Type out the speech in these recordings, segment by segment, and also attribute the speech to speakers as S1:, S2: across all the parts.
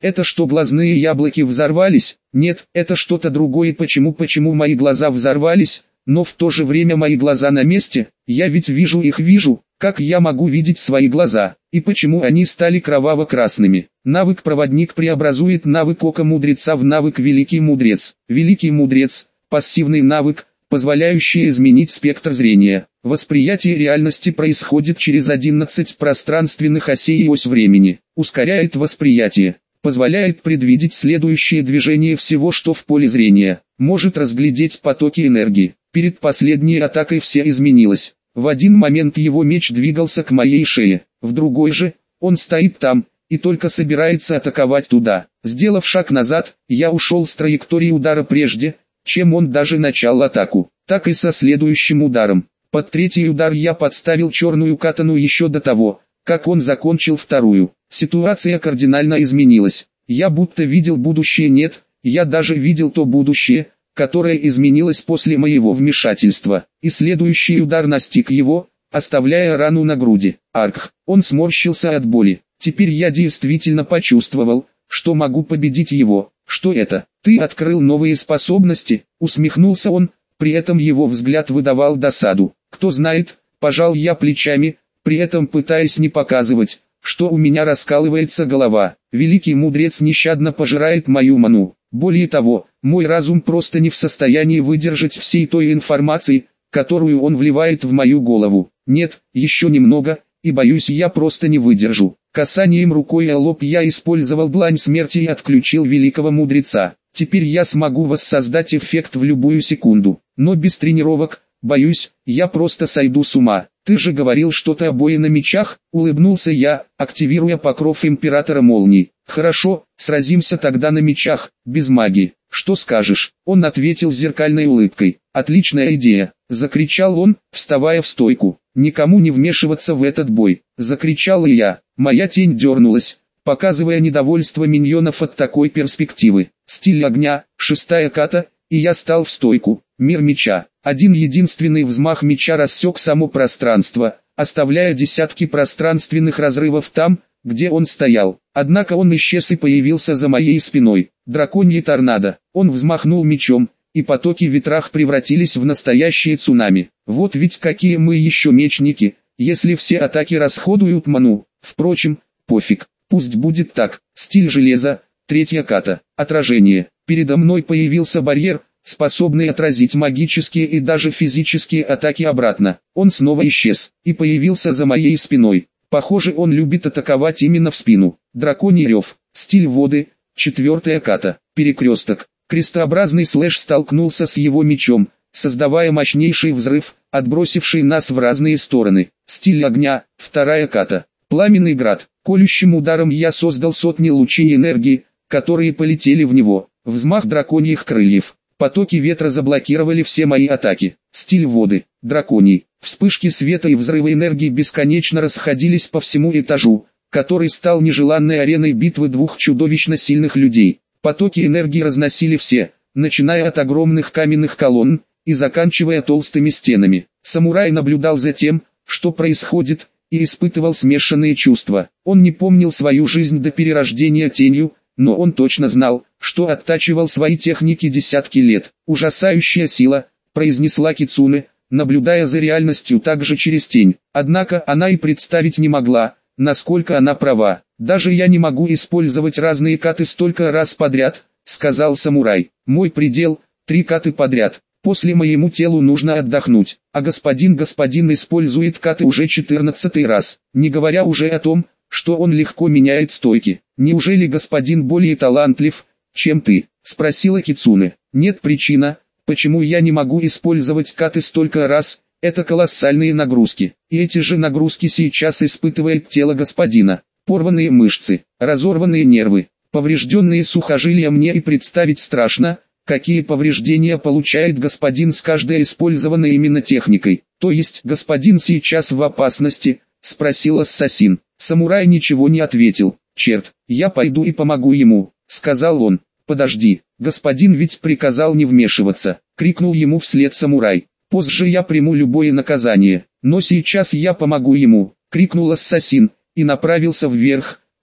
S1: Это что, глазные яблоки взорвались? Нет, это что-то другое. Почему мои глаза взорвались, но в то же время мои глаза на месте? Я ведь вижу их, вижу. Как я могу видеть свои глаза? И почему они стали кроваво-красными? Навык проводник преобразует навык ока мудреца в навык великий мудрец. Великий мудрец – пассивный навык, позволяющий изменить спектр зрения. Восприятие реальности происходит через 11 пространственных осей и ось времени. Ускоряет восприятие. Позволяет предвидеть следующее движение всего, что в поле зрения. Может разглядеть потоки энергии. Перед последней атакой все изменилось. В один момент его меч двигался к моей шее. В другой же, он стоит там, и только собирается атаковать туда. Сделав шаг назад, я ушел с траектории удара прежде, чем он даже начал атаку. Так и со следующим ударом. Под третий удар я подставил черную катану еще до того, как он закончил вторую. Ситуация кардинально изменилась. Я будто видел будущее, нет, я даже видел то будущее, которое изменилось после моего вмешательства. И следующий удар настиг его, оставляя рану на груди. Арх, он сморщился от боли. Теперь я действительно почувствовал, что могу победить его. Что это? Ты открыл новые способности? Усмехнулся он, при этом его взгляд выдавал досаду. Кто знает, пожал я плечами, при этом пытаясь не показывать, что у меня раскалывается голова. Великий мудрец нещадно пожирает мою ману. Более того, мой разум просто не в состоянии выдержать всей той информации, которую он вливает в мою голову. Нет, еще немного, и боюсь, я просто не выдержу. Касанием рукой о лоб я использовал длань смерти и отключил великого мудреца. Теперь я смогу воссоздать эффект в любую секунду. Но без тренировок, боюсь, я просто сойду с ума. Ты же говорил что-то о бое на мечах, улыбнулся я, активируя покров императора молний. Хорошо, сразимся тогда на мечах, без магии. Что скажешь? Он ответил зеркальной улыбкой. Отличная идея, закричал он, вставая в стойку. Никому не вмешиваться в этот бой, закричал и я. Моя тень дернулась, показывая недовольство миньонов от такой перспективы. Стиль огня, 6-я ката, и я стал в стойку. Мир меча. Один единственный взмах меча рассек само пространство, оставляя десятки пространственных разрывов там, где он стоял. Однако он исчез и появился за моей спиной. Драконье торнадо. Он взмахнул мечом, и потоки ветрах превратились в настоящие цунами. Вот ведь какие мы еще мечники, если все атаки расходуют ману. Впрочем, пофиг, пусть будет так. Стиль железа, 3-я ката. Отражение. Передо мной появился барьер, способный отразить магические и даже физические атаки обратно. Он снова исчез, и появился за моей спиной. Похоже, он любит атаковать именно в спину. Драконий рев. Стиль воды, 4-я ката. Перекресток. Крестообразный слэш столкнулся с его мечом, создавая мощнейший взрыв, отбросивший нас в разные стороны. Стиль огня, 2-я ката. Пламенный град. Колющим ударом я создал сотни лучей энергии, которые полетели в него. Взмах драконьих крыльев. Потоки ветра заблокировали все мои атаки. Стиль воды, драконий. Вспышки света и взрывы энергии бесконечно расходились по всему этажу, который стал нежеланной ареной битвы двух чудовищно сильных людей. Потоки энергии разносили все, начиная от огромных каменных колонн и заканчивая толстыми стенами. Самурай наблюдал за тем, что происходит, и испытывал смешанные чувства. Он не помнил свою жизнь до перерождения тенью, но он точно знал, что оттачивал свои техники десятки лет. «Ужасающая сила», — произнесла Кицуне, наблюдая за реальностью также через тень. Однако она и представить не могла, насколько она права. «Даже я не могу использовать разные каты столько раз подряд», — сказал самурай. «Мой предел — 3 каты подряд. После моему телу нужно отдохнуть, а господин использует каты уже 14-й раз, не говоря уже о том, что он легко меняет стойки. Неужели господин более талантлив, чем ты?» — спросила Кицуне. «Нет, причина, почему я не могу использовать каты столько раз, это колоссальные нагрузки. И эти же нагрузки сейчас испытывает тело господина. Порванные мышцы, разорванные нервы, поврежденные сухожилия. Мне и представить страшно, какие повреждения получает господин с каждой использованной именно техникой. То есть господин сейчас в опасности?» — спросил ассасин. Самурай ничего не ответил. «Черт, я пойду и помогу ему», — сказал он. «Подожди, господин ведь приказал не вмешиваться», — крикнул ему вслед самурай. «Позже я приму любое наказание, но сейчас я помогу ему», — крикнул ассасин, и направился вверх,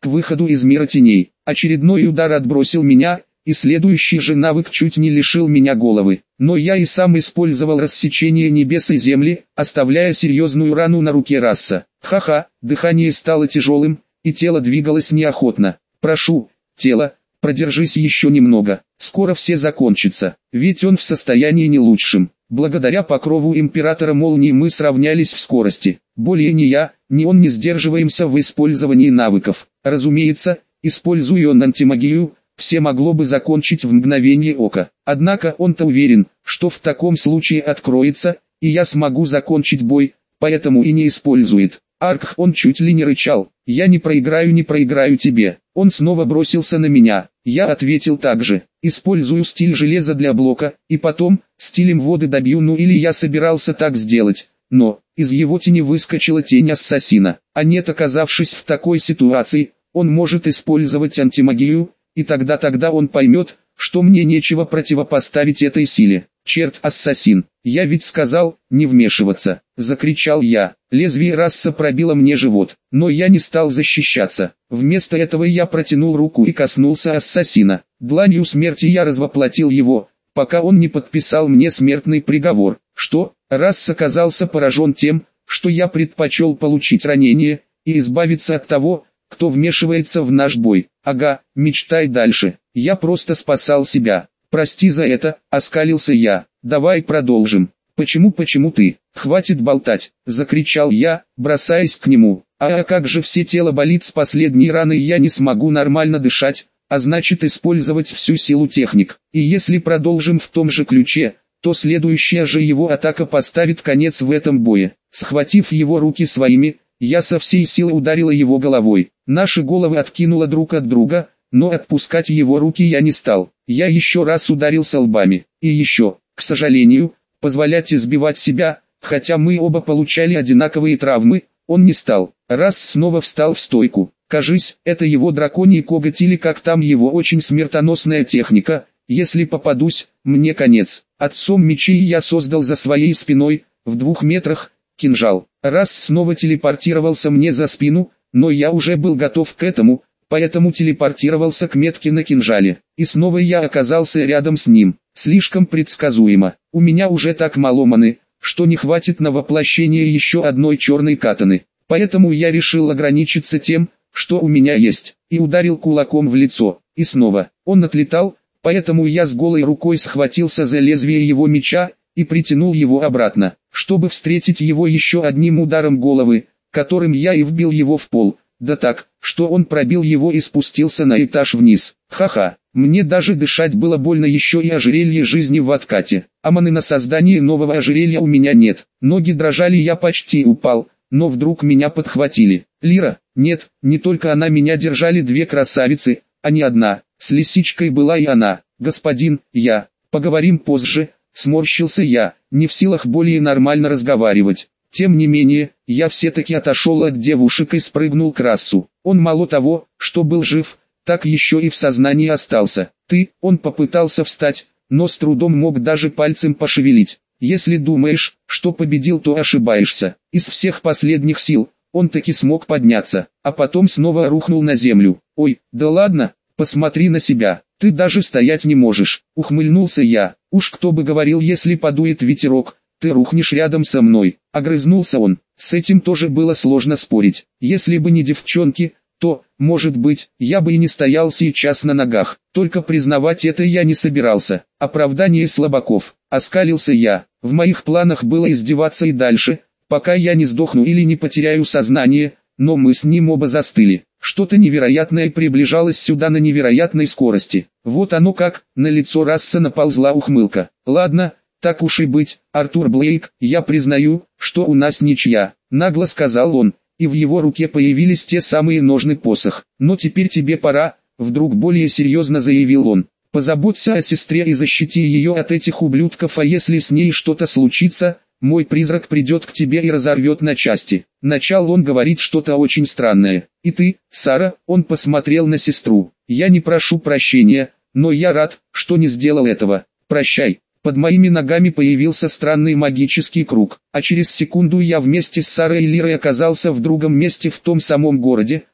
S1: к выходу из мира теней. Очередной удар отбросил меня, и следующий же навык чуть не лишил меня головы. Но я и сам использовал рассечение небес и земли, оставляя серьезную рану на руке Расса. Ха-ха, дыхание стало тяжелым, и тело двигалось неохотно. Прошу, тело, продержись еще немного, скоро все закончится, ведь он в состоянии не лучшем. Благодаря покрову Императора Молнии мы сравнялись в скорости. Более ни я, ни он не сдерживаемся в использовании навыков. Разумеется, используя он антимагию, все могло бы закончить в мгновение ока. Однако он-то уверен, что в таком случае откроется, и я смогу закончить бой, поэтому и не использует. Арк, он чуть ли не рычал. «Я не проиграю тебе». Он снова бросился на меня. Я ответил так же. Использую стиль железа для блока, и потом, стилем воды добью, ну или я собирался так сделать. Но, из его тени выскочила тень ассасина. А нет, оказавшись в такой ситуации, он может использовать антимагию, и тогда он поймет, что мне нечего противопоставить этой силе. «Черт, ассасин, я ведь сказал, не вмешиваться!» — закричал я. Лезвие Расса пробило мне живот, но я не стал защищаться. Вместо этого я протянул руку и коснулся ассасина. Дланью смерти я развоплотил его, пока он не подписал мне смертный приговор. Что? Расс оказался поражен тем, что я предпочел получить ранение, и избавиться от того, кто вмешивается в наш бой. Ага, мечтай дальше, я просто спасал себя. «Прости за это», — оскалился я. «Давай продолжим». «Почему ты? Хватит болтать», — закричал я, бросаясь к нему. «А как же все тело болит с последней раны, я не смогу нормально дышать, а значит использовать всю силу техник. И если продолжим в том же ключе, то следующая же его атака поставит конец в этом бое». Схватив его руки своими, я со всей силы ударила его головой. Наши головы откинуло друг от друга, но отпускать его руки я не стал. Я еще раз ударился лбами. И еще, к сожалению, позволять избивать себя, хотя мы оба получали одинаковые травмы, он не стал. Расс снова встал в стойку. Кажись, это его драконий коготь или как там его очень смертоносная техника. Если попадусь, мне конец. Отцом мечей я создал за своей спиной, в 2 метрах, кинжал. Расс снова телепортировался мне за спину, но я уже был готов к этому, поэтому телепортировался к метке на кинжале. И снова я оказался рядом с ним. Слишком предсказуемо. У меня уже так мало маны, что не хватит на воплощение еще одной черной катаны. Поэтому я решил ограничиться тем, что у меня есть, и ударил кулаком в лицо. И снова, он отлетал, поэтому я с голой рукой схватился за лезвие его меча, и притянул его обратно, чтобы встретить его еще одним ударом головы, которым я и вбил его в пол. Да так, что он пробил его и спустился на этаж вниз. Ха-ха, мне даже дышать было больно, еще и ожерелье жизни в откате. А маны на создание нового ожерелья у меня нет. Ноги дрожали, я почти упал, но вдруг меня подхватили. Лира, нет, не только она, меня держали 2 красавицы, а не одна. С лисичкой была и она. Господин, поговорим позже, сморщился я, не в силах более нормально разговаривать. Тем не менее, я все-таки отошел от девушек и спрыгнул к Рассу. Он мало того, что был жив, так еще и в сознании остался. Он попытался встать, но с трудом мог даже пальцем пошевелить. Если думаешь, что победил, то ошибаешься. Из всех последних сил, он таки смог подняться, а потом снова рухнул на землю. «Ой, да ладно, посмотри на себя, ты даже стоять не можешь», — ухмыльнулся я. «Уж кто бы говорил, если подует ветерок, ты рухнешь рядом со мной», — огрызнулся он. С этим тоже было сложно спорить. Если бы не девчонки, то, может быть, я бы и не стоял сейчас на ногах. Только признавать это я не собирался. Оправдание слабаков. Оскалился я. В моих планах было издеваться и дальше, пока я не сдохну или не потеряю сознание, но мы с ним оба застыли. Что-то невероятное приближалось сюда на невероятной скорости. Вот оно как, на лицо Расса наползла ухмылка. «Ладно, так уж и быть, Артур Блейк, я признаю, что у нас ничья», — нагло сказал он, и в его руке появились те самые ножны-посох. «Но теперь тебе пора», — вдруг более серьезно заявил он. «Позаботься о сестре и защити ее от этих ублюдков, а если с ней что-то случится, мой призрак придет к тебе и разорвет на части». Начал он говорить что-то очень странное. «И ты, Сара», — он посмотрел на сестру, — «я не прошу прощения, но я рад, что не сделал этого. Прощай». Под моими ногами появился странный магический круг, а через секунду я вместе с Сарой и Лирой оказался в другом месте в том самом городе,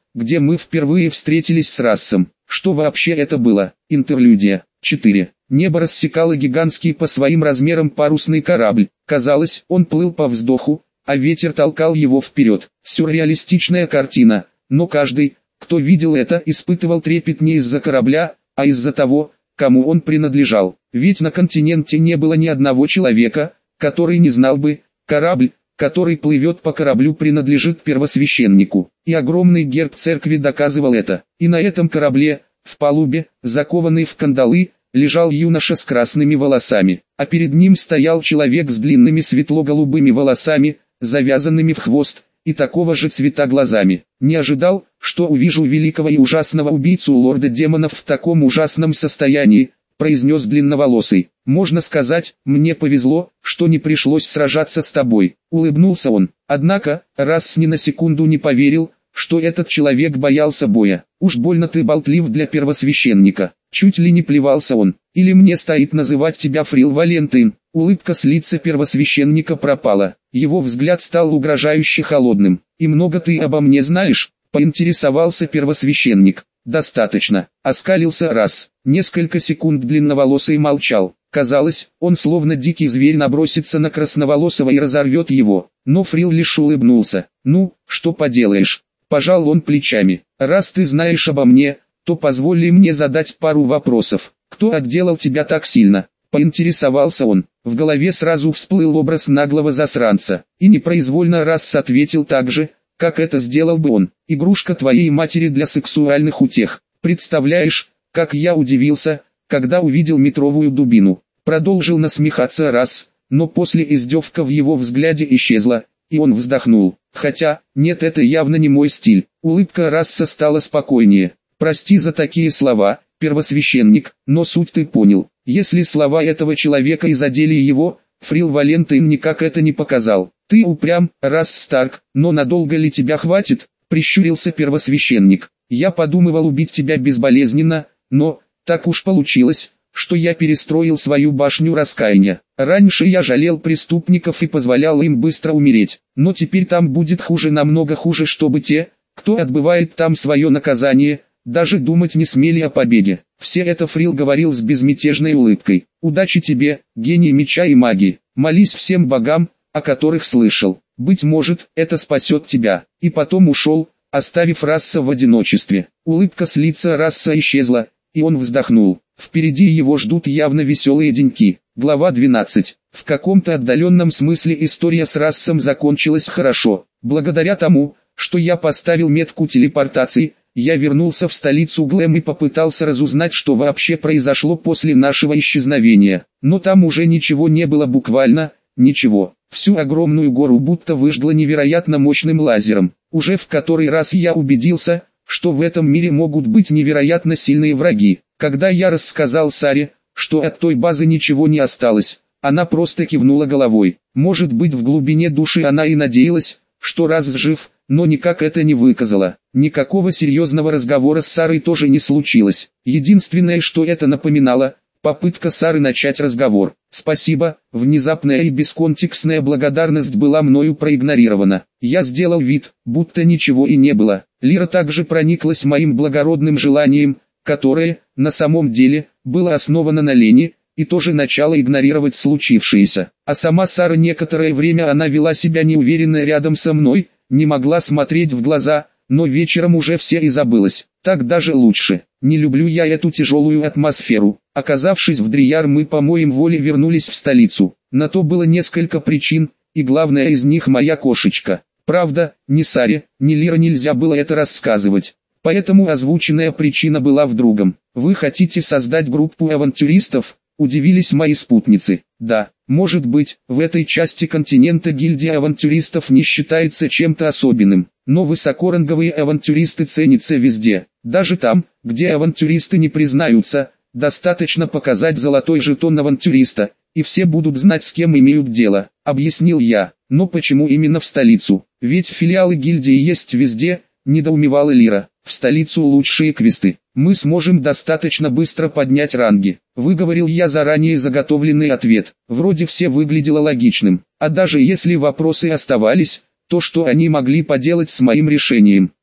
S1: где мы впервые встретились с Рассом. Что вообще это было? Интерлюдия. 4. Небо рассекало гигантский по своим размерам парусный корабль. Казалось, он плыл по вздоху, а ветер толкал его вперед. Сюрреалистичная картина, но каждый, кто видел это, испытывал трепет не из-за корабля, а из-за того, кому он принадлежал. Ведь на континенте не было ни одного человека, который не знал бы, корабль, который плывет по кораблю, принадлежит первосвященнику. И огромный герб церкви доказывал это. И на этом корабле, в палубе, закованный в кандалы, лежал юноша с красными волосами, а перед ним стоял человек с длинными светло-голубыми волосами, завязанными в хвост, и такого же цвета глазами. Не ожидал, что увижу великого и ужасного убийцу лорда демонов в таком ужасном состоянии, произнес длинноволосый. Можно сказать, мне повезло, что не пришлось сражаться с тобой. Улыбнулся он. Однако, Расс ни на секунду не поверил, что этот человек боялся боя. Уж больно ты болтлив для первосвященника. Чуть ли не плевался он. Или мне стоит называть тебя Фрил Валентин? Улыбка с лица первосвященника пропала. Его взгляд стал угрожающе холодным. И много ты обо мне знаешь? Поинтересовался первосвященник. Достаточно. Оскалился Расс. Несколько секунд длинноволосый молчал. Казалось, он словно дикий зверь набросится на красноволосого и разорвет его. Но Фрил лишь улыбнулся. Ну, что поделаешь. Пожал он плечами. Раз ты знаешь обо мне, то позволь мне задать пару вопросов. Кто отделал тебя так сильно? Поинтересовался он. В голове сразу всплыл образ наглого засранца. И непроизвольно Расс ответил так же, как это сделал бы он. Игрушка твоей матери для сексуальных утех. Представляешь, как я удивился, когда увидел метровую дубину. Продолжил насмехаться Расс, но после издевка в его взгляде исчезла, и он вздохнул. Хотя, нет, это явно не мой стиль. Улыбка Расса стала спокойнее. Прости за такие слова, первосвященник, но суть ты понял. Если слова этого человека и задели его, Фрил Валентин никак это не показал. Ты упрям, Расс Старк, но надолго ли тебя хватит? Прищурился первосвященник. Я подумывал убить тебя безболезненно, но, так уж получилось, что я перестроил свою башню раскаяния. Раньше я жалел преступников и позволял им быстро умереть, но теперь там будет хуже, намного хуже, чтобы те, кто отбывает там свое наказание, даже думать не смели о победе. Все это Фрил говорил с безмятежной улыбкой. Удачи тебе, гений меча и магии. Молись всем богам, о которых слышал. Быть может, это спасет тебя. И потом ушел, оставив Расса в одиночестве. Улыбка с лица Расса исчезла, и он вздохнул. Впереди его ждут явно веселые деньки. Глава 12. В каком-то отдаленном смысле история с Рассом закончилась хорошо. Благодаря тому, что я поставил метку телепортации, я вернулся в столицу Глэм и попытался разузнать, что вообще произошло после нашего исчезновения. Но там уже ничего не было, буквально ничего. Всю огромную гору будто выжгло невероятно мощным лазером. Уже в который раз я убедился, что в этом мире могут быть невероятно сильные враги. Когда я рассказал Саре, что от той базы ничего не осталось, она просто кивнула головой. Может быть, в глубине души она и надеялась, что Расс жив, но никак это не выказала. Никакого серьезного разговора с Сарой тоже не случилось. Единственное, что это напоминало, попытка Сары начать разговор. Спасибо, внезапная и бесконтекстная благодарность была мною проигнорирована. Я сделал вид, будто ничего и не было. Лира также прониклась моим благородным желанием, которое, на самом деле, было основано на лени, и тоже начала игнорировать случившееся. А сама Сара некоторое время она вела себя неуверенно рядом со мной, не могла смотреть в глаза, но вечером уже все и забылось. Так даже лучше. Не люблю я эту тяжелую атмосферу. Оказавшись в Дрияр, мы по моим воле вернулись в столицу. На то было несколько причин, и главная из них моя кошечка. Правда, ни Саре, ни Лира нельзя было это рассказывать. Поэтому озвученная причина была в другом. Вы хотите создать группу авантюристов? Удивились мои спутницы. Да, может быть, в этой части континента гильдия авантюристов не считается чем-то особенным, но высокоранговые авантюристы ценятся везде. Даже там, где авантюристы не признаются, достаточно показать золотой жетон авантюриста, и все будут знать, с кем имеют дело, объяснил я. Но почему именно в столицу? Ведь филиалы гильдии есть везде, недоумевала Лира. В столицу лучшие квесты. Мы сможем достаточно быстро поднять ранги. Выговорил я заранее заготовленный ответ. Вроде все выглядело логичным. А даже если вопросы оставались, то что они могли поделать с моим решением?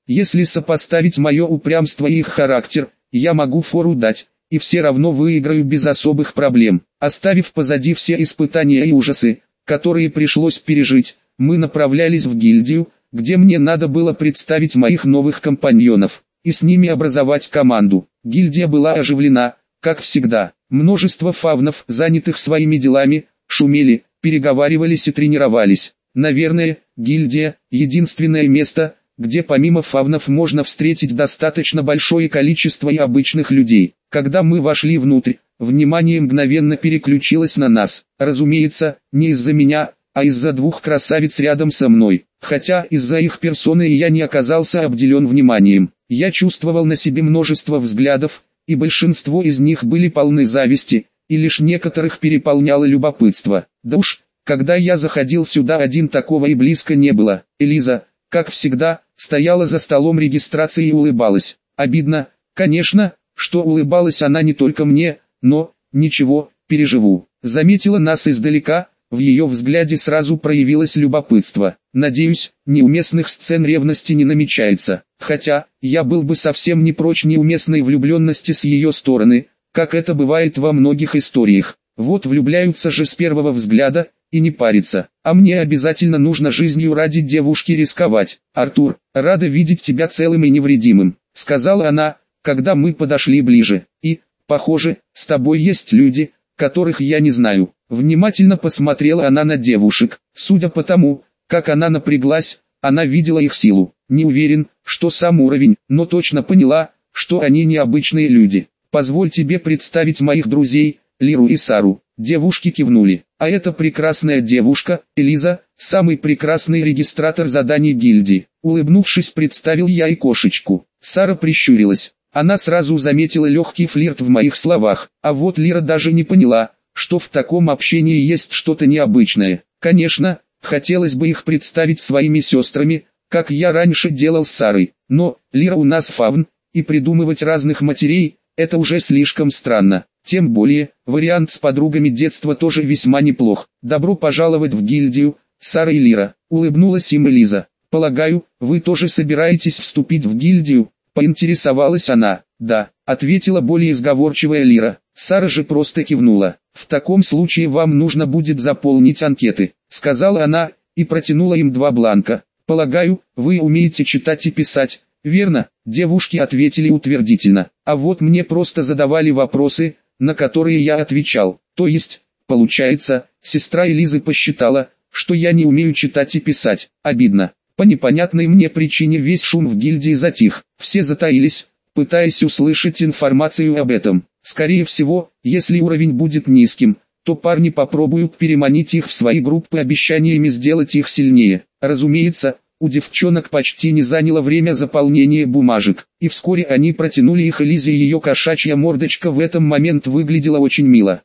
S1: Если сопоставить мое упрямство и их характер, я могу фору дать, и все равно выиграю без особых проблем. Оставив позади все испытания и ужасы, которые пришлось пережить, мы направлялись в гильдию, где мне надо было представить моих новых компаньонов, и с ними образовать команду. Гильдия была оживлена, как всегда. Множество фавнов, занятых своими делами, шумели, переговаривались и тренировались. Наверное, гильдия – единственное место, где помимо фавнов можно встретить достаточно большое количество и обычных людей. Когда мы вошли внутрь, внимание мгновенно переключилось на нас. Разумеется, не из-за меня, а из-за двух красавиц рядом со мной. Хотя из-за их персоны я не оказался обделен вниманием. Я чувствовал на себе множество взглядов, и большинство из них были полны зависти, и лишь некоторых переполняло любопытство. Да уж, когда я заходил сюда один, такого и близко не было. Элиза, как всегда, стояла за столом регистрации и улыбалась. Обидно, конечно, что улыбалась она не только мне, но, ничего, переживу. Заметила нас издалека, в ее взгляде сразу проявилось любопытство. Надеюсь, неуместных сцен ревности не намечается. Хотя, я был бы совсем не прочь неуместной влюбленности с ее стороны, как это бывает во многих историях. Вот влюбляются же с первого взгляда, и не париться. А мне обязательно нужно жизнью ради девушки рисковать. «Артур, рада видеть тебя целым и невредимым», — сказала она, когда мы подошли ближе. «И, похоже, с тобой есть люди, которых я не знаю». Внимательно посмотрела она на девушек. Судя по тому, как она напряглась, она видела их силу. Не уверен, что сам уровень, но точно поняла, что они необычные люди. «Позволь тебе представить моих друзей, Лиру и Сару». Девушки кивнули. «А это прекрасная девушка, Элиза, самый прекрасный регистратор заданий гильдии». Улыбнувшись, представил я и кошечку. Сара прищурилась. Она сразу заметила легкий флирт в моих словах, а вот Лира даже не поняла, что в таком общении есть что-то необычное. Конечно, хотелось бы их представить своими сестрами, как я раньше делал с Сарой, но Лира у нас фавн, и придумывать разных матерей – это уже слишком странно. Тем более, вариант с подругами детства тоже весьма неплох. «Добро пожаловать в гильдию, Сара и Лира», — улыбнулась им Элиза. «Полагаю, вы тоже собираетесь вступить в гильдию?» — поинтересовалась она. «Да», — ответила более сговорчивая Лира. Сара же просто кивнула. «В таком случае вам нужно будет заполнить анкеты», — сказала она, и протянула им 2 бланка. «Полагаю, вы умеете читать и писать, верно?» Девушки ответили утвердительно. «А вот мне просто задавали вопросы, на которые я отвечал. То есть, получается, сестра Элизы посчитала, что я не умею читать и писать. Обидно». По непонятной мне причине весь шум в гильдии затих. Все затаились, пытаясь услышать информацию об этом. Скорее всего, если уровень будет низким, то парни попробуют переманить их в свои группы обещаниями сделать их сильнее. Разумеется, у девчонок почти не заняло время заполнения бумажек, и вскоре они протянули их Элизе, и ее кошачья мордочка в этом момент выглядела очень мило.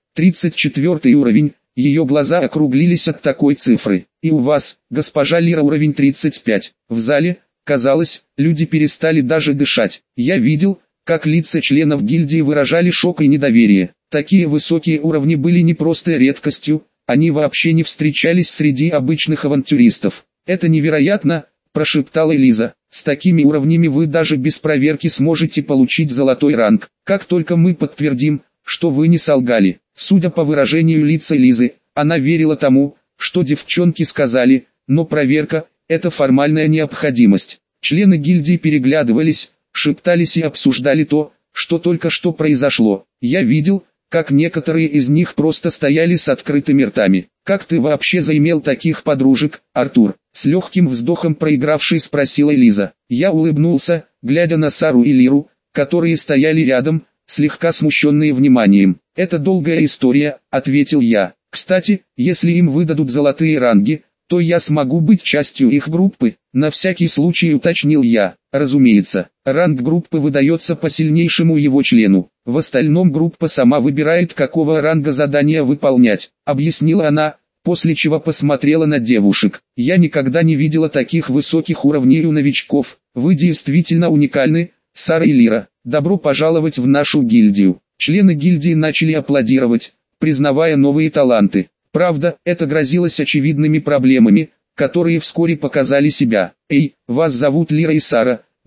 S1: 34 уровень, ее глаза округлились от такой цифры. «И у вас, госпожа Лира, уровень 35. В зале, казалось, люди перестали даже дышать. Я видел, как лица членов гильдии выражали шок и недоверие. Такие высокие уровни были не просто редкостью, они вообще не встречались среди обычных авантюристов. «Это невероятно», – прошептала Элиза. «С такими уровнями вы даже без проверки сможете получить золотой ранг. Как только мы подтвердим, что вы не солгали». Судя по выражению лица Элизы, она верила тому, что девчонки сказали, но проверка – это формальная необходимость. Члены гильдии переглядывались, шептались и обсуждали то, что только что произошло. Я видел, как некоторые из них просто стояли с открытыми ртами. «Как ты вообще заимел таких подружек, Артур?» С легким вздохом проигравший спросила Элиза. Я улыбнулся, глядя на Сару и Лиру, которые стояли рядом, слегка смущенные вниманием. «Это долгая история», — ответил я. «Кстати, если им выдадут золотые ранги, то я смогу быть частью их группы», — на всякий случай уточнил я. Разумеется, ранг группы выдается по сильнейшему его члену. В остальном группа сама выбирает, какого ранга задания выполнять, объяснила она, после чего посмотрела на девушек. «Я никогда не видела таких высоких уровней у новичков. Вы действительно уникальны, Сара и Лира. Добро пожаловать в нашу гильдию». Члены гильдии начали аплодировать, признавая новые таланты. Правда, это грозилось очевидными проблемами, которые вскоре показали себя. «Эй, вас зовут Лира и Сара,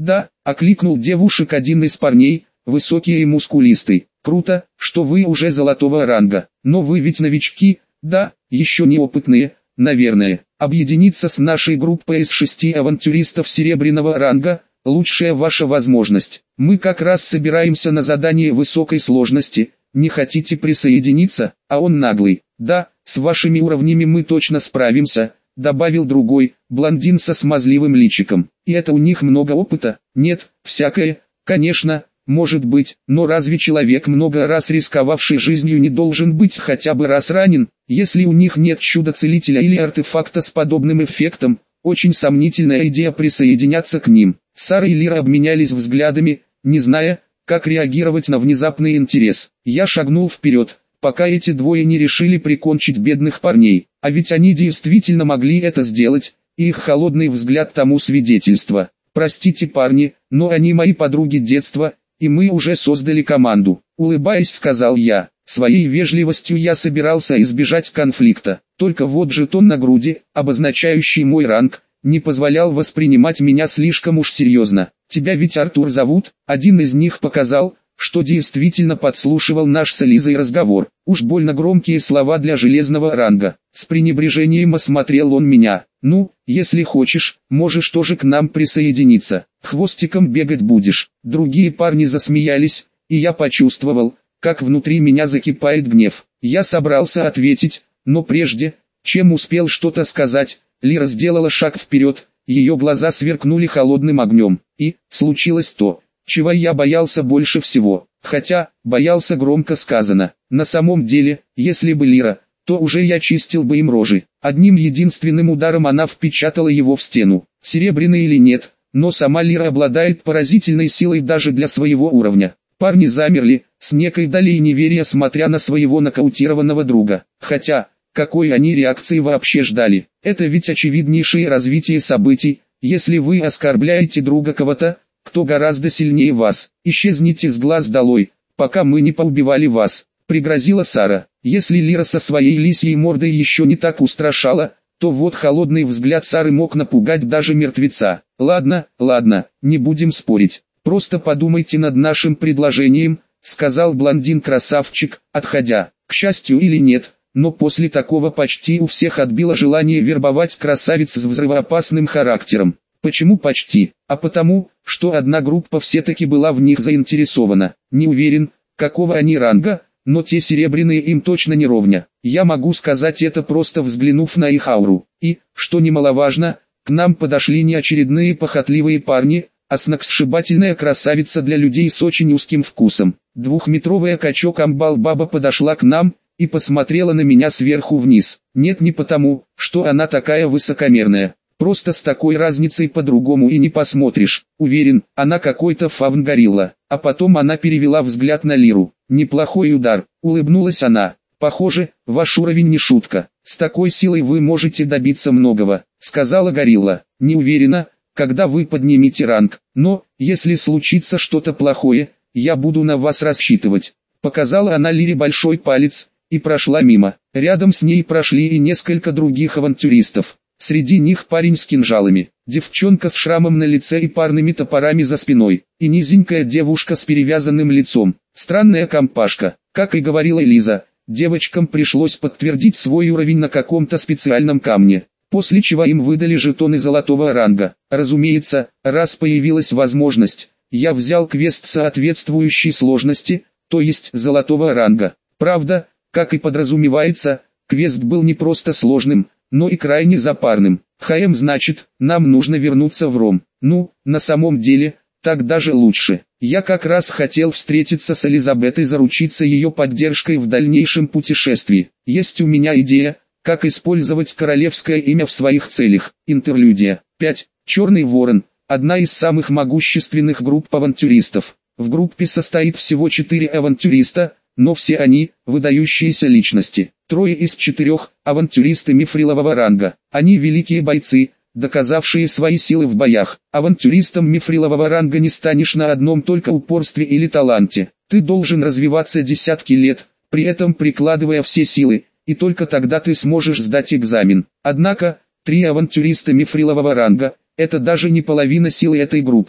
S1: «Да», — окликнул девушек один из парней, высокий и мускулистый. «Круто, что вы уже золотого ранга, но вы ведь новички, да, еще неопытные, наверное. Объединиться с нашей группой из 6 авантюристов серебряного ранга – лучшая ваша возможность. Мы как раз собираемся на задание высокой сложности, не хотите присоединиться?» А он наглый. «Да, с вашими уровнями мы точно справимся», – добавил другой, блондин со смазливым личиком. «И это у них много опыта?» «Нет, всякое, конечно, может быть, но разве человек, много раз рисковавший жизнью, не должен быть хотя бы раз ранен? Если у них нет чудо-целителя или артефакта с подобным эффектом, очень сомнительная идея присоединяться к ним». Сара и Лира обменялись взглядами, не зная, как реагировать на внезапный интерес. Я шагнул вперед, пока эти двое не решили прикончить бедных парней. А ведь они действительно могли это сделать, и их холодный взгляд тому свидетельство. «Простите, парни, но они мои подруги детства, и мы уже создали команду», — улыбаясь, сказал я. Своей вежливостью я собирался избежать конфликта, только вот жетон на груди, обозначающий мой ранг, не позволял воспринимать меня слишком уж серьезно. «Тебя ведь Артур зовут?» Один из них показал, что действительно подслушивал наш с Элизой разговор. Уж больно громкие слова для железного ранга. С пренебрежением осмотрел он меня. «Ну, если хочешь, можешь тоже к нам присоединиться. Хвостиком бегать будешь». Другие парни засмеялись, и я почувствовал, как внутри меня закипает гнев. Я собрался ответить, но прежде, чем успел что-то сказать, Лира сделала шаг вперед, ее глаза сверкнули холодным огнем. И случилось то, чего я боялся больше всего. Хотя, боялся громко сказано. На самом деле, если бы Лира, то уже я чистил бы им рожи. Одним единственным ударом она впечатала его в стену. Серебряный или нет, но сама Лира обладает поразительной силой даже для своего уровня. Парни замерли, с некой долей неверия смотря на своего нокаутированного друга. Хотя, какой они реакции вообще ждали? Это ведь очевиднейшее развитие событий. Если вы оскорбляете друга кого-то, кто гораздо сильнее вас, исчезните с глаз долой, пока мы не поубивали вас, пригрозила Сара. Если Лира со своей лисьей мордой еще не так устрашала, то вот холодный взгляд Сары мог напугать даже мертвеца. «Ладно, не будем спорить, просто подумайте над нашим предложением», сказал блондин-красавчик, отходя. К счастью или нет, но после такого почти у всех отбило желание вербовать красавиц с взрывоопасным характером. Почему почти? А потому, что одна группа все-таки была в них заинтересована. Не уверен, какого они ранга, но те серебряные им точно не ровня. Я могу сказать это, просто взглянув на их ауру. И, что немаловажно, к нам подошли не очередные похотливые парни, а сногсшибательная красавица для людей с очень узким вкусом. Двухметровая качок Амбал-баба подошла к нам и посмотрела на меня сверху вниз. Нет, не потому, что она такая высокомерная. Просто с такой разницей по-другому и не посмотришь. Уверен, она какой-то фавн-горилла. А потом она перевела взгляд на Лиру. «Неплохой удар», — улыбнулась она. «Похоже, ваш уровень не шутка. С такой силой вы можете добиться многого», — сказала горилла. «Не уверена, когда вы поднимете ранг. Но, если случится что-то плохое, я буду на вас рассчитывать». Показала она Лире большой палец и прошла мимо. Рядом с ней прошли и несколько других авантюристов. Среди них парень с кинжалами, девчонка с шрамом на лице и парными топорами за спиной, и низенькая девушка с перевязанным лицом. Странная компашка. Как и говорила Элиза, девочкам пришлось подтвердить свой уровень на каком-то специальном камне, после чего им выдали жетоны золотого ранга. Разумеется, раз появилась возможность, я взял квест соответствующей сложности, то есть золотого ранга. Правда, как и подразумевается, квест был не просто сложным, но и крайне запарным. Значит, нам нужно вернуться в Ром. Ну, на самом деле, так даже лучше. Я как раз хотел встретиться с Элизабет и заручиться ее поддержкой в дальнейшем путешествии. Есть у меня идея, как использовать королевское имя в своих целях. Интерлюдия. 5. Черный ворон. Одна из самых могущественных групп авантюристов. В группе состоит всего 4 авантюриста, но все они – выдающиеся личности. 3 из 4 – авантюристы мифрилового ранга. Они великие бойцы, доказавшие свои силы в боях. Авантюристом мифрилового ранга не станешь на одном только упорстве или таланте. Ты должен развиваться десятки лет, при этом прикладывая все силы, и только тогда ты сможешь сдать экзамен. Однако, 3 авантюриста мифрилового ранга – это даже не половина силы этой группы.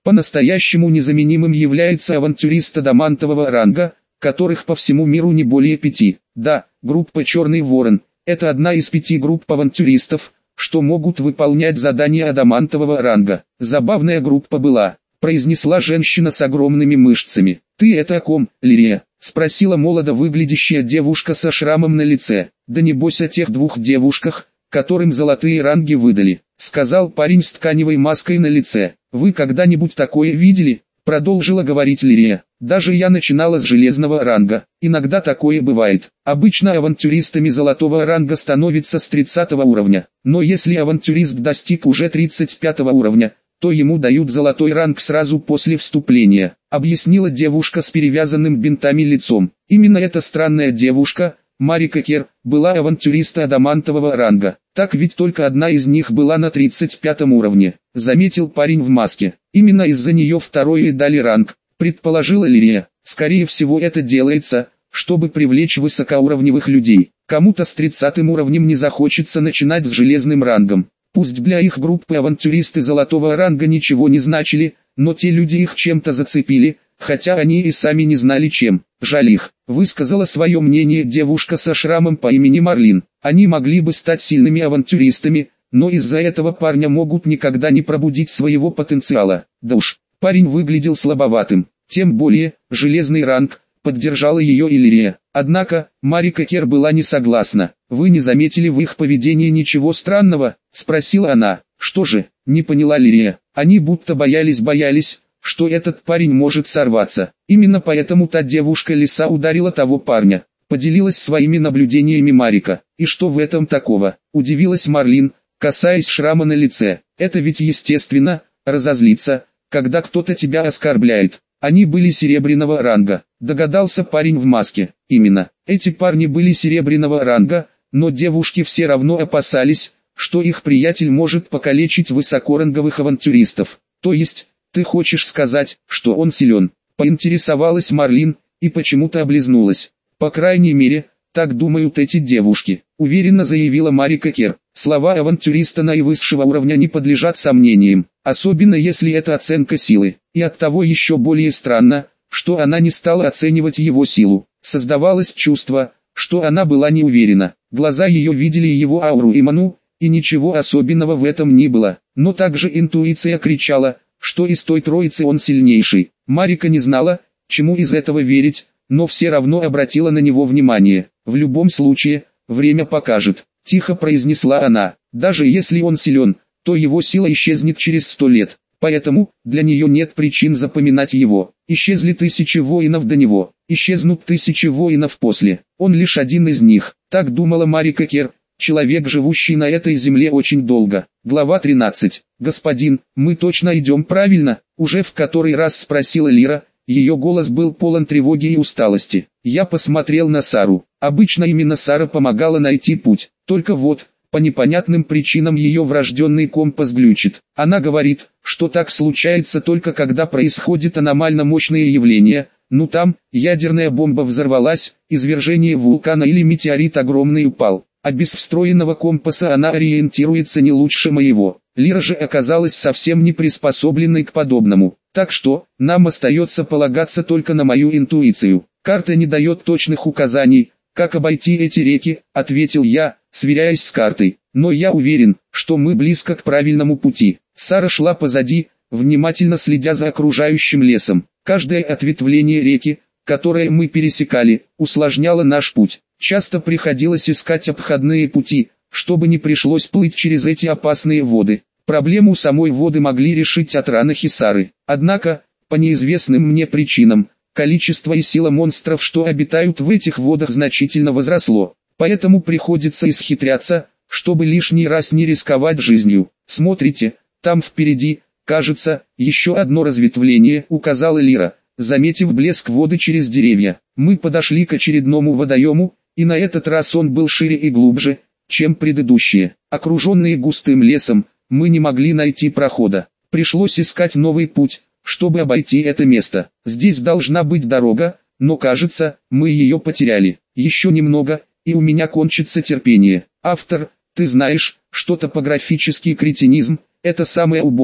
S1: По-настоящему незаменимым является авантюрист адамантового ранга, которых по всему миру не более 5. Да, группа «Черный ворон» – это одна из 5 групп авантюристов, что могут выполнять задания адамантового ранга. Забавная группа была, произнесла женщина с огромными мышцами. «Ты это о ком, Лирия?» – спросила молодо выглядящая девушка со шрамом на лице. «Да небось о тех 2 девушках, которым золотые ранги выдали», – сказал парень с тканевой маской на лице. «Вы когда-нибудь такое видели?» – продолжила говорить Лирия. «Даже я начинала с железного ранга. Иногда такое бывает. Обычно авантюристами золотого ранга становятся с 30 уровня. Но если авантюрист достиг уже 35 уровня, то ему дают золотой ранг сразу после вступления», — объяснила девушка с перевязанным бинтами лицом. Именно эта странная девушка, Марика Кер, была авантюриста адамантового ранга. Так ведь только одна из них была на 35 уровне, заметил парень в маске. Именно из-за нее второй и дали ранг, предположила Лирия. Скорее всего это делается, чтобы привлечь высокоуровневых людей. Кому-то с 30 уровнем не захочется начинать с железным рангом. Пусть для их группы авантюристы золотого ранга ничего не значили, но те люди их чем-то зацепили, хотя они и сами не знали чем. Жаль их, высказала свое мнение девушка со шрамом по имени Марлин. Они могли бы стать сильными авантюристами, но из-за этого парня могут никогда не пробудить своего потенциала. Да уж, парень выглядел слабоватым, тем более, железный ранг, поддержала ее Иллирия. Однако, Марика Кер была не согласна. «Вы не заметили в их поведении ничего странного?» – спросила она. «Что же?» – не поняла Лирия. «Они будто боялись, что этот парень может сорваться. Именно поэтому та девушка-лиса ударила того парня», – поделилась своими наблюдениями Марика. «И что в этом такого?» – удивилась Марлин, касаясь шрама на лице. «Это ведь естественно, разозлиться, когда кто-то тебя оскорбляет. Они были серебряного ранга», – догадался парень в маске. Именно, эти парни были серебряного ранга, но девушки все равно опасались, что их приятель может покалечить высокоранговых авантюристов. «То есть, ты хочешь сказать, что он силен?» – поинтересовалась Марлин, и почему-то облизнулась. «По крайней мере, так думают эти девушки», – уверенно заявила Марика Кер. Слова авантюриста наивысшего уровня не подлежат сомнениям, особенно если это оценка силы. И оттого еще более странно, что она не стала оценивать его силу. Создавалось чувство, что она была не уверена. Глаза ее видели его ауру и ману, и ничего особенного в этом не было. Но также интуиция кричала, что из той троицы он сильнейший. Марика не знала, чему из этого верить, но все равно обратила на него внимание. «В любом случае, время покажет», – тихо произнесла она. «Даже если он силен, то его сила исчезнет через 100 лет. Поэтому, для нее нет причин запоминать его. Исчезли 1000 воинов до него, исчезнут 1000 воинов после. Он лишь один из них», – так думала Марика Кер, человек, живущий на этой земле очень долго. Глава 13. «Господин, мы точно идем правильно?» – уже в который раз спросила Лира. Ее голос был полон тревоги и усталости. Я посмотрел на Сару. Обычно именно Сара помогала найти путь. Только вот, по непонятным причинам ее врожденный компас глючит. Она говорит, что так случается только когда происходит аномально мощные явления. Ну там, ядерная бомба взорвалась, извержение вулкана или метеорит огромный упал. А без встроенного компаса она ориентируется не лучше моего. Лира же оказалась совсем не приспособленной к подобному. Так что, нам остается полагаться только на мою интуицию. Карта не дает точных указаний, как обойти эти реки, ответил я, сверяясь с картой. Но я уверен, что мы близко к правильному пути. Сара шла позади, внимательно следя за окружающим лесом. Каждое ответвление реки, которое мы пересекали, усложняло наш путь. Часто приходилось искать обходные пути, чтобы не пришлось плыть через эти опасные воды. Проблему самой воды могли решить Атранах и Сары. Однако, по неизвестным мне причинам, количество и сила монстров, что обитают в этих водах, значительно возросло. Поэтому приходится исхитряться, чтобы лишний раз не рисковать жизнью. Смотрите, там впереди, кажется, еще одно разветвление, указала Лира, заметив блеск воды через деревья. Мы подошли к очередному водоему, и на этот раз он был шире и глубже, чем предыдущие. Окруженные густым лесом, мы не могли найти прохода. Пришлось искать новый путь, чтобы обойти это место. Здесь должна быть дорога, но кажется, мы ее потеряли. Еще немного, и у меня кончится терпение. Автор, ты знаешь, что топографический кретинизм – это самое убогое,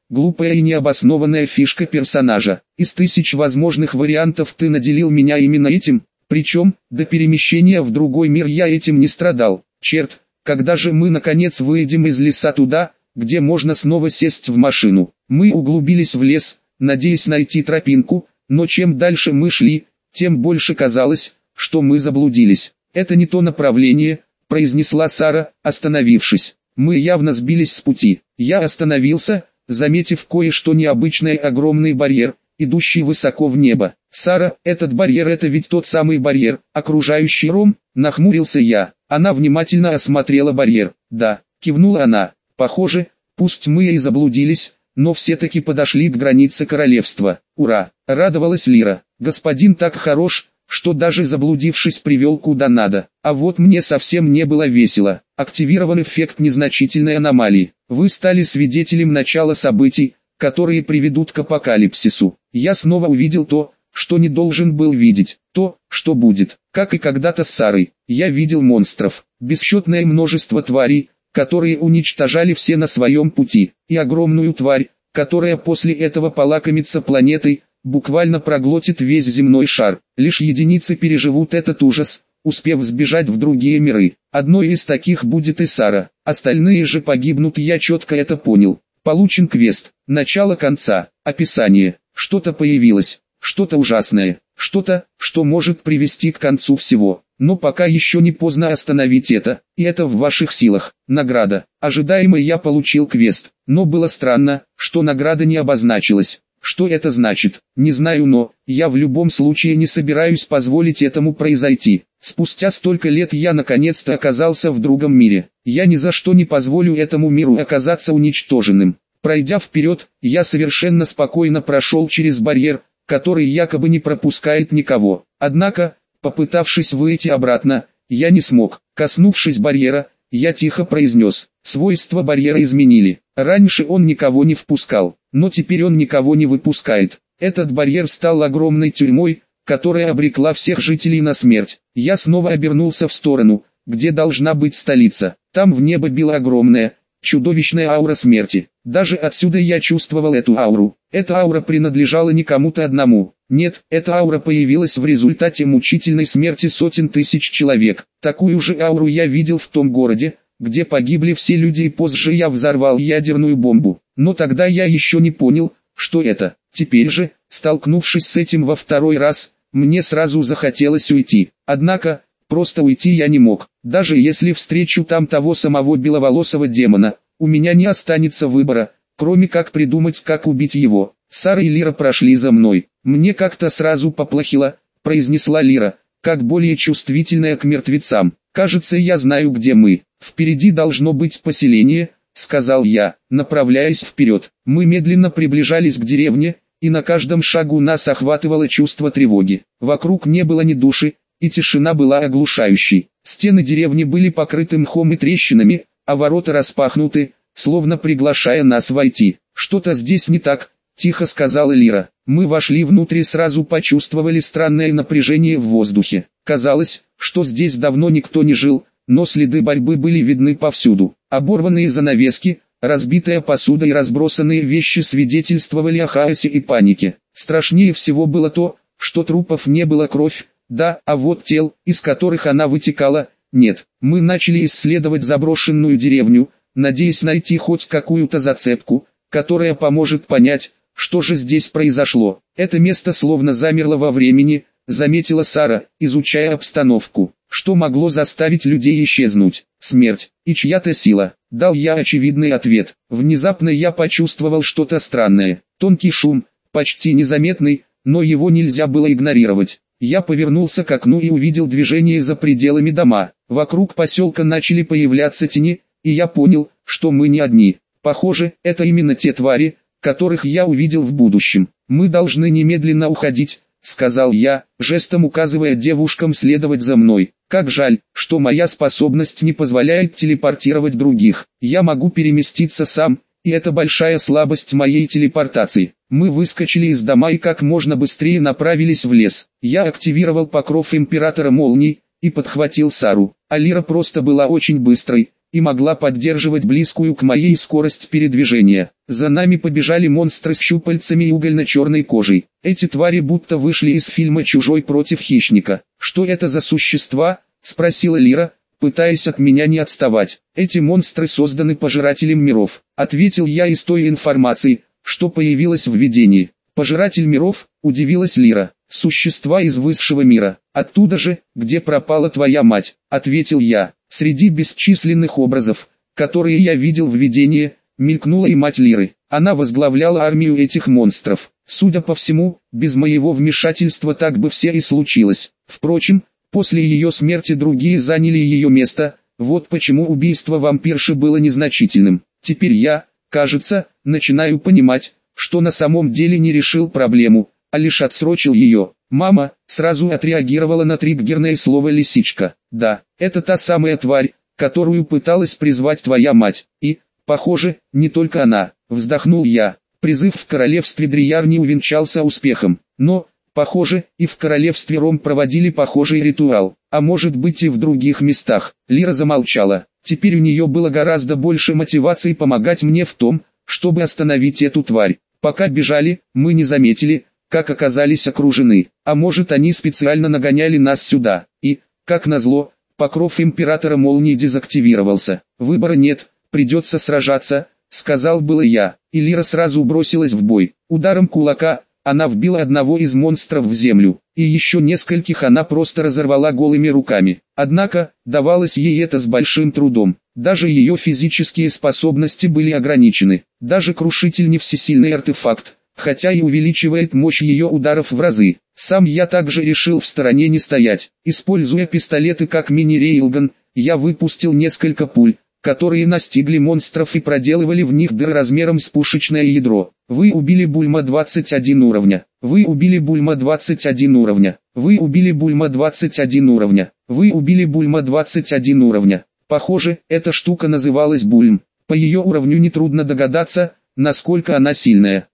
S1: глупая и необоснованная фишка персонажа. Из тысяч возможных вариантов ты наделил меня именно этим, причем, до перемещения в другой мир я этим не страдал. Черт, когда же мы наконец выйдем из леса туда, где можно снова сесть в машину? Мы углубились в лес, надеясь найти тропинку, но чем дальше мы шли, тем больше казалось, что мы заблудились. «Это не то направление», — произнесла Сара, остановившись. Мы явно сбились с пути. Я остановился, заметив кое-что необычное: огромный барьер, идущий высоко в небо. «Сара, этот барьер — это ведь тот самый барьер, окружающий Ром?» — нахмурился я. Она внимательно осмотрела барьер. «Да», — кивнула она. «Похоже, пусть мы и заблудились, но все-таки подошли к границе королевства. Ура!» — радовалась Лира. «Господин так хорош, что даже заблудившись привел куда надо. А вот мне совсем не было весело. Активирован эффект незначительной аномалии. Вы стали свидетелем начала событий, которые приведут к апокалипсису. Я снова увидел то, что не должен был видеть, то, что будет. Как и когда-то с Сарой, я видел монстров, бесчетное множество тварей, которые уничтожали все на своем пути, и огромную тварь, которая после этого полакомится планетой, буквально проглотит весь земной шар. Лишь единицы переживут этот ужас, успев сбежать в другие миры. Одной из таких будет и Сара, остальные же погибнут, я четко это понял. Получен квест, начало конца, описание, что-то появилось, что-то ужасное, что-то, что может привести к концу всего. Но пока еще не поздно остановить это, и это в ваших силах. Награда. Ожидаемо я получил квест, но было странно, что награда не обозначилась. Что это значит, не знаю, но я в любом случае не собираюсь позволить этому произойти. Спустя столько лет я наконец-то оказался в другом мире. Я ни за что не позволю этому миру оказаться уничтоженным. Пройдя вперед, я совершенно спокойно прошел через барьер, который якобы не пропускает никого. Однако, попытавшись выйти обратно, я не смог. Коснувшись барьера, я тихо произнес: свойства барьера изменили. Раньше он никого не впускал, но теперь он никого не выпускает. Этот барьер стал огромной тюрьмой, которая обрекла всех жителей на смерть. Я снова обернулся в сторону, где должна быть столица. Там в небо била огромная, чудовищная аура смерти. Даже отсюда я чувствовал эту ауру. Эта аура принадлежала не кому-то одному. Нет, эта аура появилась в результате мучительной смерти сотен тысяч человек. Такую же ауру я видел в том городе, где погибли все люди, и позже я взорвал ядерную бомбу. Но тогда я еще не понял, что это. Теперь же, столкнувшись с этим во второй раз, мне сразу захотелось уйти. Однако, просто уйти я не мог. Даже если встречу там того самого беловолосого демона, у меня не останется выбора, кроме как придумать, как убить его. Сара и Лира прошли за мной. Мне как-то сразу поплохело, произнесла Лира, как более чувствительная к мертвецам. Кажется, я знаю, где мы. Впереди должно быть поселение, сказал я, направляясь вперед. Мы медленно приближались к деревне, и на каждом шагу нас охватывало чувство тревоги. Вокруг не было ни души, и тишина была оглушающей. Стены деревни были покрыты мхом и трещинами, а ворота распахнуты, словно приглашая нас войти. «Что-то здесь не так», — тихо сказала Лира. Мы вошли внутрь и сразу почувствовали странное напряжение в воздухе. Казалось, что здесь давно никто не жил, но следы борьбы были видны повсюду. Оборванные занавески, разбитая посуда и разбросанные вещи свидетельствовали о хаосе и панике. Страшнее всего было то, что трупов не было, кровь, да, а вот тел, из которых она вытекала, нет. Мы начали исследовать заброшенную деревню, надеясь найти хоть какую-то зацепку, которая поможет понять, что же здесь произошло. Это место словно замерло во времени, заметила Сара, изучая обстановку. Что могло заставить людей исчезнуть? Смерть и чья-то сила. Дал я очевидный ответ. Внезапно я почувствовал что-то странное. Тонкий шум, почти незаметный, но его нельзя было игнорировать. Я повернулся к окну и увидел движение за пределами дома. Вокруг поселка начали появляться тени, и я понял, что мы не одни. Похоже, это именно те твари, которых я увидел в будущем. Мы должны немедленно уходить, сказал я, жестом указывая девушкам следовать за мной. Как жаль, что моя способность не позволяет телепортировать других. Я могу переместиться сам, и это большая слабость моей телепортации. Мы выскочили из дома и как можно быстрее направились в лес. Я активировал покров Императора Молний и подхватил Сару. А Лира просто была очень быстрой, и могла поддерживать близкую к моей скорость передвижения. За нами побежали монстры с щупальцами и угольно-черной кожей. Эти твари будто вышли из фильма «Чужой против хищника». «Что это за существа?» – спросила Лира, пытаясь от меня не отставать. «Эти монстры созданы пожирателем миров», – ответил я из той информации, что появилась в видении. «Пожиратель миров?» – удивилась Лира. «Существа из высшего мира. Оттуда же, где пропала твоя мать», – ответил я. Среди бесчисленных образов, которые я видел в видении, мелькнула и мать Лиры. Она возглавляла армию этих монстров. Судя по всему, без моего вмешательства так бы все и случилось. Впрочем, после ее смерти другие заняли ее место, вот почему убийство вампирши было незначительным. Теперь я, кажется, начинаю понимать, что на самом деле не решил проблему, а лишь отсрочил ее. Мама сразу отреагировала на триггерное слово «лисичка». «Да, это та самая тварь, которую пыталась призвать твоя мать. И, похоже, не только она», — вздохнул я. Призыв в королевстве Дрияр не увенчался успехом. Но, похоже, и в королевстве Ром проводили похожий ритуал. А может быть и в других местах. Лира замолчала. Теперь у нее было гораздо больше мотивации помогать мне в том, чтобы остановить эту тварь. Пока бежали, мы не заметили, как оказались окружены. А может, они специально нагоняли нас сюда. И, как назло, покров императора молнии дезактивировался. Выбора нет, придется сражаться, сказал было я. И Лира сразу бросилась в бой. Ударом кулака она вбила одного из монстров в землю, и еще нескольких она просто разорвала голыми руками. Однако, давалось ей это с большим трудом. Даже ее физические способности были ограничены. Даже крушитель не всесильный артефакт, хотя и увеличивает мощь ее ударов в разы. Сам я также решил в стороне не стоять. Используя пистолеты как мини-рейлган, я выпустил несколько пуль, которые настигли монстров и проделывали в них дыры размером с пушечное ядро. Вы убили Бульма 21 уровня. Вы убили Бульма 21 уровня. Вы убили Бульма 21 уровня. Вы убили Бульма 21 уровня. Похоже, эта штука называлась Бульм. По ее уровню нетрудно догадаться, насколько она сильная.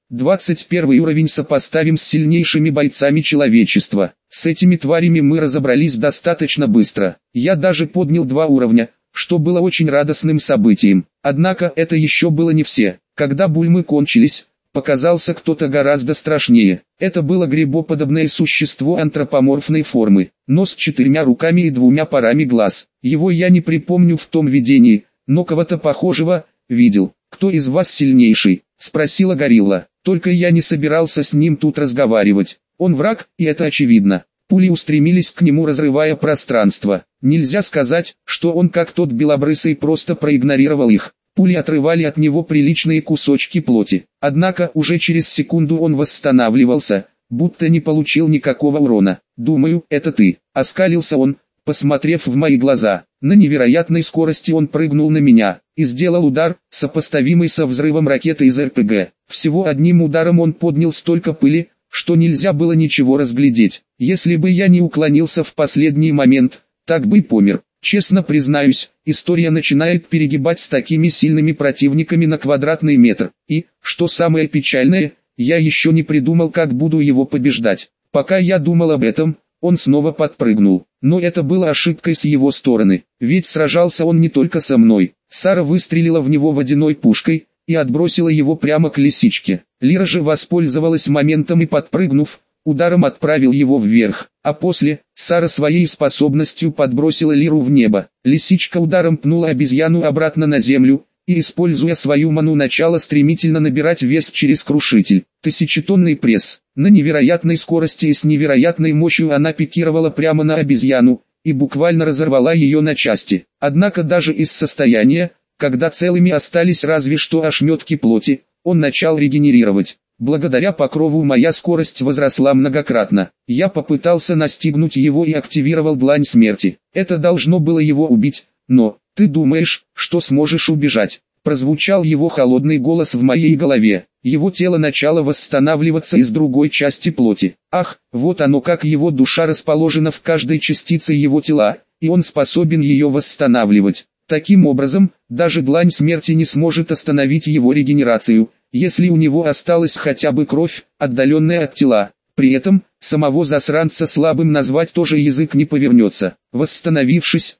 S1: 21 уровень сопоставим с сильнейшими бойцами человечества. С этими тварями мы разобрались достаточно быстро. Я даже поднял 2 уровня, что было очень радостным событием. Однако это еще было не все. Когда бульмы кончились, показался кто-то гораздо страшнее. Это было грибоподобное существо антропоморфной формы, но с 4 руками и 2 парами глаз. Его я не припомню в том видении, но кого-то похожего видел. «Кто из вас сильнейший?» – спросила горилла. Только я не собирался с ним тут разговаривать. Он враг, и это очевидно. Пули устремились к нему, разрывая пространство. Нельзя сказать, что он как тот белобрысый просто проигнорировал их. Пули отрывали от него приличные кусочки плоти. Однако уже через секунду он восстанавливался, будто не получил никакого урона. «Думаю, это ты», — оскалился он, посмотрев в мои глаза. На невероятной скорости он прыгнул на меня и сделал удар, сопоставимый со взрывом ракеты из РПГ. Всего одним ударом он поднял столько пыли, что нельзя было ничего разглядеть. Если бы я не уклонился в последний момент, так бы и помер. Честно признаюсь, история начинает перегибать с такими сильными противниками на квадратный метр. И, что самое печальное, я еще не придумал, как буду его побеждать. Пока я думал об этом, он снова подпрыгнул. Но это было ошибкой с его стороны, ведь сражался он не только со мной. Сара выстрелила в него водяной пушкой и отбросила его прямо к лисичке. Лира же воспользовалась моментом и, подпрыгнув, ударом отправил его вверх, а после, Сара своей способностью подбросила Лиру в небо. Лисичка ударом пнула обезьяну обратно на землю, и, используя свою ману, начала стремительно набирать вес через крушитель. Тысячетонный пресс. На невероятной скорости и с невероятной мощью она пикировала прямо на обезьяну, и буквально разорвала ее на части. Однако даже из состояния, когда целыми остались разве что ошметки плоти, он начал регенерировать. Благодаря покрову моя скорость возросла многократно. Я попытался настигнуть его и активировал длань смерти. Это должно было его убить, но... «Ты думаешь, что сможешь убежать?» Прозвучал его холодный голос в моей голове. Его тело начало восстанавливаться из другой части плоти. Ах, вот оно как, его душа расположена в каждой частице его тела, и он способен ее восстанавливать. Таким образом, даже длань смерти не сможет остановить его регенерацию, если у него осталась хотя бы кровь, отдаленная от тела. При этом, самого засранца слабым назвать тоже язык не повернется. Восстановившись, он,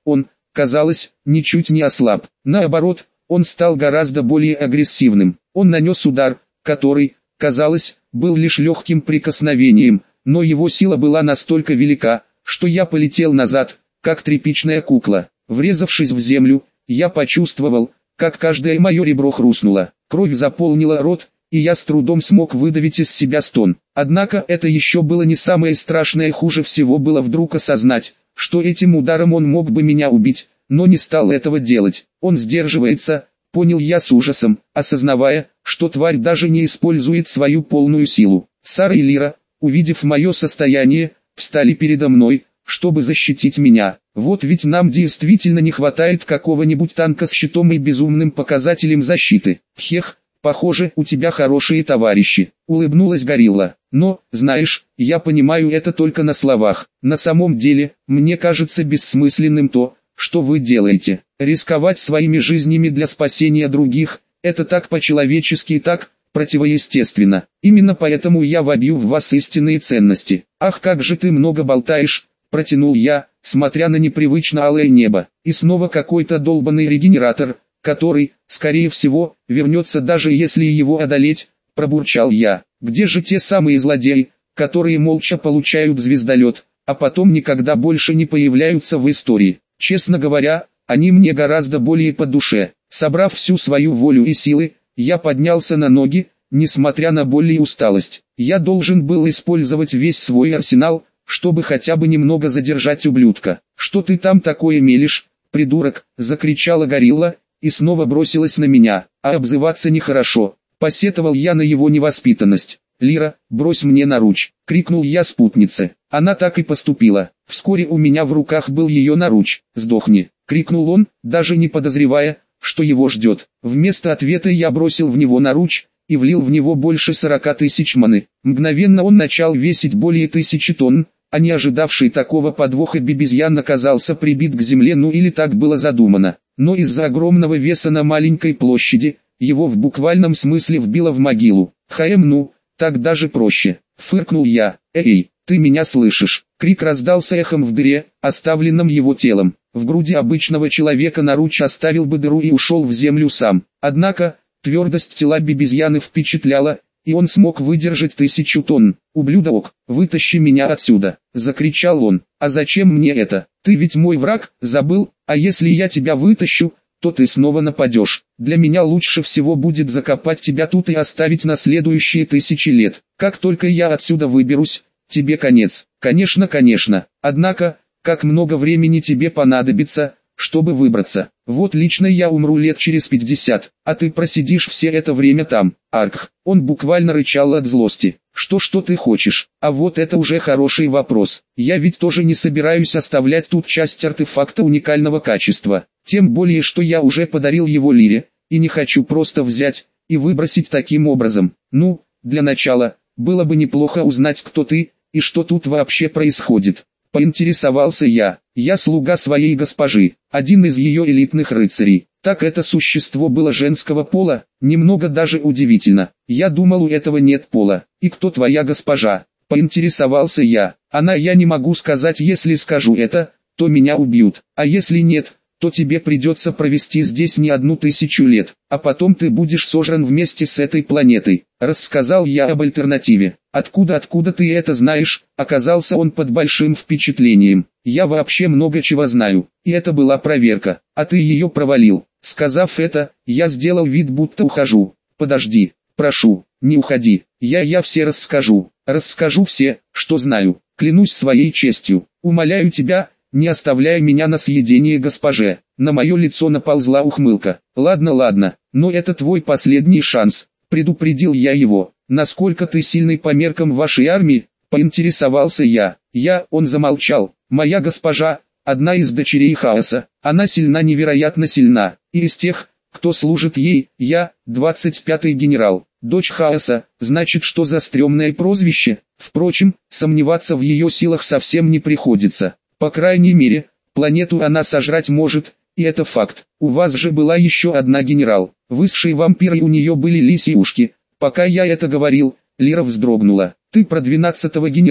S1: казалось, ничуть не ослаб. Наоборот, он стал гораздо более агрессивным. Он нанес удар, который, казалось, был лишь легким прикосновением, но его сила была настолько велика, что я полетел назад, как тряпичная кукла. Врезавшись в землю, я почувствовал, как каждое мое ребро хрустнуло. Кровь заполнила рот, и я с трудом смог выдавить из себя стон. Однако это еще было не самое страшное, хуже всего было вдруг осознать, что этим ударом он мог бы меня убить, но не стал этого делать. Он сдерживается, понял я с ужасом, осознавая, что тварь даже не использует свою полную силу. Сара и Лира, увидев мое состояние, встали передо мной, чтобы защитить меня. Вот ведь нам действительно не хватает какого-нибудь танка с щитом и безумным показателем защиты. Хех, похоже, у тебя хорошие товарищи, улыбнулась горилла. Но, знаешь, я понимаю это только на словах. На самом деле, мне кажется бессмысленным то, что вы делаете. Рисковать своими жизнями для спасения других, это так по-человечески и так противоестественно. Именно поэтому я вобью в вас истинные ценности. Ах, как же ты много болтаешь, протянул я, смотря на непривычно алое небо. И снова какой-то долбанный регенератор, который, скорее всего, вернется даже если его одолеть, пробурчал я. Где же те самые злодеи, которые молча получают звездолет, а потом никогда больше не появляются в истории? Честно говоря, они мне гораздо более по душе. Собрав всю свою волю и силы, я поднялся на ноги, несмотря на боль и усталость. Я должен был использовать весь свой арсенал, чтобы хотя бы немного задержать ублюдка. «Что ты там такое мелешь, придурок?» — закричала горилла, и снова бросилась на меня. «А обзываться нехорошо», — посетовал я на его невоспитанность. «Лира, брось мне наруч!» — крикнул я спутнице. Она так и поступила. Вскоре у меня в руках был ее наруч. «Сдохни!» — крикнул он, даже не подозревая, что его ждет. Вместо ответа я бросил в него наруч и влил в него больше 40 тысяч маны. Мгновенно он начал весить более 1000 тонн, а не ожидавший такого подвоха бибизьян оказался прибит к земле, ну или так было задумано. Но из-за огромного веса на маленькой площади, его в буквальном смысле вбило в могилу. Ну, так даже проще. Фыркнул я. «Эй, ты меня слышишь?» Крик раздался эхом в дыре, оставленном его телом. В груди обычного человека наруч оставил бы дыру и ушел в землю сам. Однако, твердость тела бибизьяны впечатляла, и он смог выдержать 1000 тонн. «Ублюдок, вытащи меня отсюда!» — закричал он. «А зачем мне это? Ты ведь мой враг, забыл? А если я тебя вытащу, то ты снова нападешь. Для меня лучше всего будет закопать тебя тут и оставить на следующие 1000 лет. Как только я отсюда выберусь, тебе конец». «Конечно, конечно. Однако, как много времени тебе понадобится, чтобы выбраться? Вот лично я умру лет через 50, а ты просидишь все это время там». «Арх!» Он буквально рычал от злости. Что ты хочешь? А вот это уже хороший вопрос. Я ведь тоже не собираюсь оставлять тут часть артефакта уникального качества. Тем более, что я уже подарил его Лире, и не хочу просто взять и выбросить таким образом. Ну, для начала, было бы неплохо узнать, кто ты, и что тут вообще происходит. Поинтересовался я. Я слуга своей госпожи, один из ее элитных рыцарей. Так это существо было женского пола, немного даже удивительно. Я думал, у этого нет пола. И кто твоя госпожа? Поинтересовался я. Я не могу сказать, если скажу это, то меня убьют. А если нет, то тебе придется провести здесь не 1000 лет, а потом ты будешь сожран вместе с этой планетой. Рассказал я об альтернативе. Откуда ты это знаешь? Оказался он под большим впечатлением. Я вообще много чего знаю, и это была проверка, а ты ее провалил. Сказав это, я сделал вид, будто ухожу. Подожди, прошу, не уходи, я все расскажу все, что знаю, клянусь своей честью, умоляю тебя, не оставляй меня на съедение госпоже. На мое лицо наползла ухмылка. Ладно, но это твой последний шанс, предупредил я его. Насколько ты сильный по меркам вашей армии? Поинтересовался я. Он замолчал. Моя госпожа, одна из дочерей хаоса, она сильна, невероятно сильна, и из тех, кто служит ей, я, 25-й генерал, дочь хаоса, значит, что за стрёмное прозвище? Впрочем, сомневаться в ее силах совсем не приходится. По крайней мере, планету она сожрать может, и это факт. У вас же была еще одна генерал, высший вампир, и у нее были лисьи ушки. Пока я это говорил, Лира вздрогнула. Ты про 12-го генерала,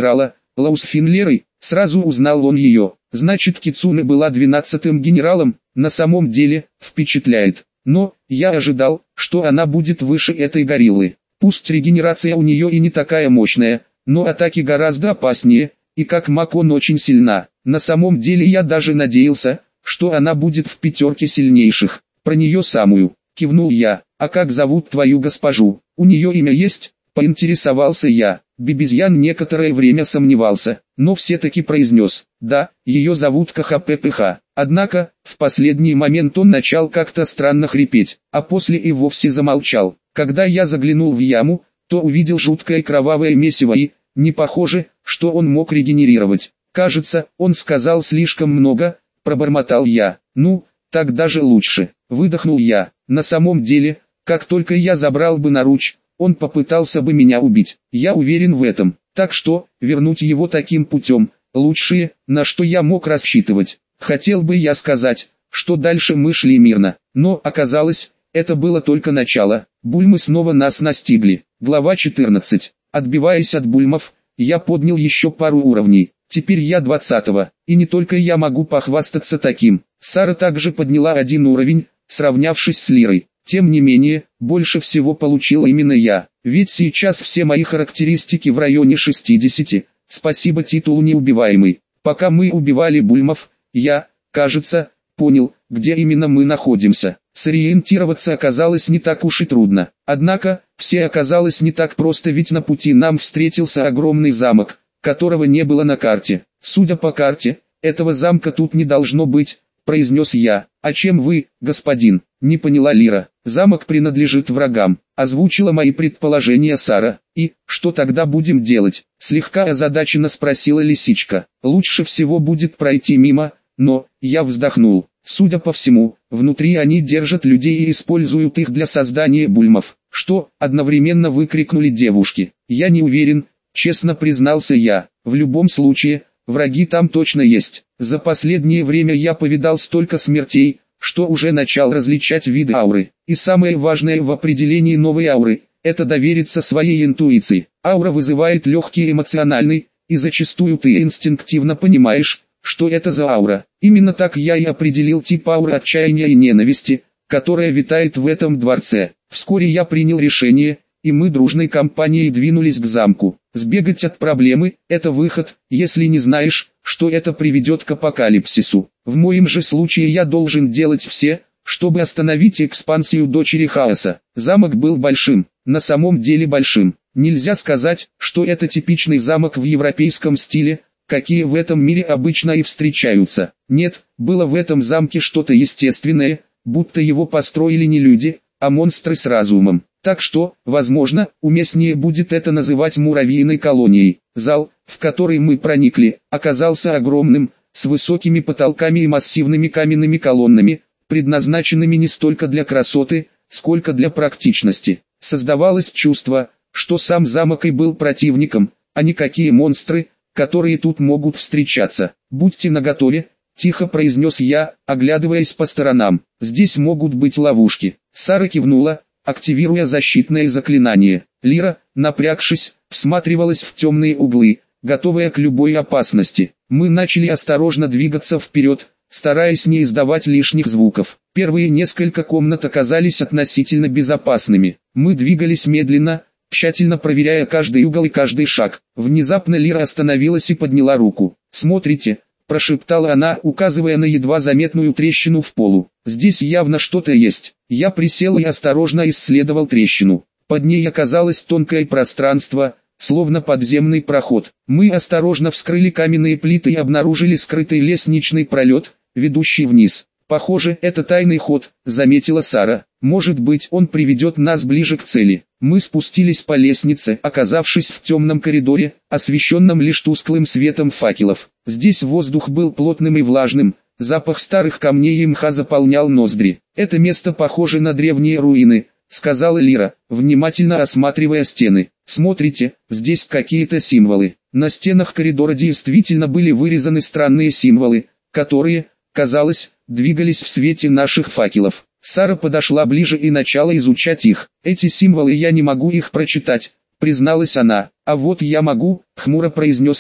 S1: Лаусфинлерой, сразу узнал он ее. Значит, Кицуне была 12-м генералом, на самом деле, впечатляет. Но, я ожидал, что она будет выше этой гориллы. Пусть регенерация у нее и не такая мощная, но атаки гораздо опаснее, и как маг он очень сильна. На самом деле я даже надеялся, что она будет в пятерке сильнейших. Про нее самую, кивнул я. А как зовут твою госпожу? У нее имя есть? Поинтересовался я. Бибизьян некоторое время сомневался, но все-таки произнес: да, ее зовут КХППХ. Однако, в последний момент он начал как-то странно хрипеть, а после и вовсе замолчал. Когда я заглянул в яму, то увидел жуткое кровавое месиво и, не похоже, что он мог регенерировать. Кажется, он сказал слишком много, пробормотал я. Ну, так даже лучше, выдохнул я. На самом деле, как только я забрал бы наруч, он попытался бы меня убить. Я уверен в этом. Так что, вернуть его таким путем, лучшее, на что я мог рассчитывать. Хотел бы я сказать, что дальше мы шли мирно, но оказалось, это было только начало. Бульмы снова нас настигли. Глава 14. Отбиваясь от бульмов, я поднял еще пару уровней. Теперь я 20-го, и не только я могу похвастаться таким. Сара также подняла один уровень, сравнявшись с Лирой. Тем не менее, больше всего получил именно я, ведь сейчас все мои характеристики в районе 60, спасибо титулу неубиваемый. Пока мы убивали бульмов, я, кажется, понял, где именно мы находимся. Сориентироваться оказалось не так уж и трудно. Однако, все оказалось не так просто, ведь на пути нам встретился огромный замок, которого не было на карте. Судя по карте, этого замка тут не должно быть, произнес я. А чем вы, господин? Не поняла Лира. Замок принадлежит врагам, озвучила мои предположения Сара. И, что тогда будем делать? Слегка озадаченно спросила лисичка. Лучше всего будет пройти мимо, но, я вздохнул. Судя по всему, внутри они держат людей и используют их для создания бульмов. Что? Одновременно выкрикнули девушки. Я не уверен, честно признался я. В любом случае, враги там точно есть. За последнее время я повидал столько смертей, что уже начал различать виды ауры. И самое важное в определении новой ауры – это довериться своей интуиции. Аура вызывает легкий эмоциональный, и зачастую ты инстинктивно понимаешь, что это за аура. Именно так я и определил тип ауры отчаяния и ненависти, которая витает в этом дворце. Вскоре я принял решение, и мы дружной компанией двинулись к замку. Сбегать от проблемы – это выход, если не знаешь, что это приведет к апокалипсису. В моем же случае я должен делать все, чтобы остановить экспансию дочери хаоса. Замок был большим, на самом деле большим. Нельзя сказать, что это типичный замок в европейском стиле, какие в этом мире обычно и встречаются. Нет, было в этом замке что-то естественное, будто его построили не люди, а монстры с разумом. Так что, возможно, уместнее будет это называть муравьиной колонией. Зал, в который мы проникли, оказался огромным, с высокими потолками и массивными каменными колоннами, предназначенными не столько для красоты, сколько для практичности. Создавалось чувство, что сам замок и был противником, а не какие монстры, которые тут могут встречаться. «Будьте наготове», — тихо произнес я, оглядываясь по сторонам. «Здесь могут быть ловушки». Сара кивнула, активируя защитное заклинание. Лира, напрягшись, всматривалась в темные углы, готовая к любой опасности. Мы начали осторожно двигаться вперед, стараясь не издавать лишних звуков. Первые несколько комнат оказались относительно безопасными. Мы двигались медленно, тщательно проверяя каждый угол и каждый шаг. Внезапно Лира остановилась и подняла руку. «Смотрите», – прошептала она, указывая на едва заметную трещину в полу. «Здесь явно что-то есть». Я присел и осторожно исследовал трещину. Под ней оказалось тонкое пространство, словно подземный проход. Мы осторожно вскрыли каменные плиты и обнаружили скрытый лестничный пролет, ведущий вниз. «Похоже, это тайный ход», — заметила Сара. «Может быть, он приведет нас ближе к цели». Мы спустились по лестнице, оказавшись в темном коридоре, освещенном лишь тусклым светом факелов. Здесь воздух был плотным и влажным, запах старых камней и мха заполнял ноздри. «Это место похоже на древние руины», — сказала Лира, внимательно осматривая стены. «Смотрите, здесь какие-то символы». На стенах коридора действительно были вырезаны странные символы, которые, казалось, двигались в свете наших факелов. Сара подошла ближе и начала изучать их. «Эти символы, я не могу их прочитать», — призналась она. «А вот я могу», — хмуро произнес я.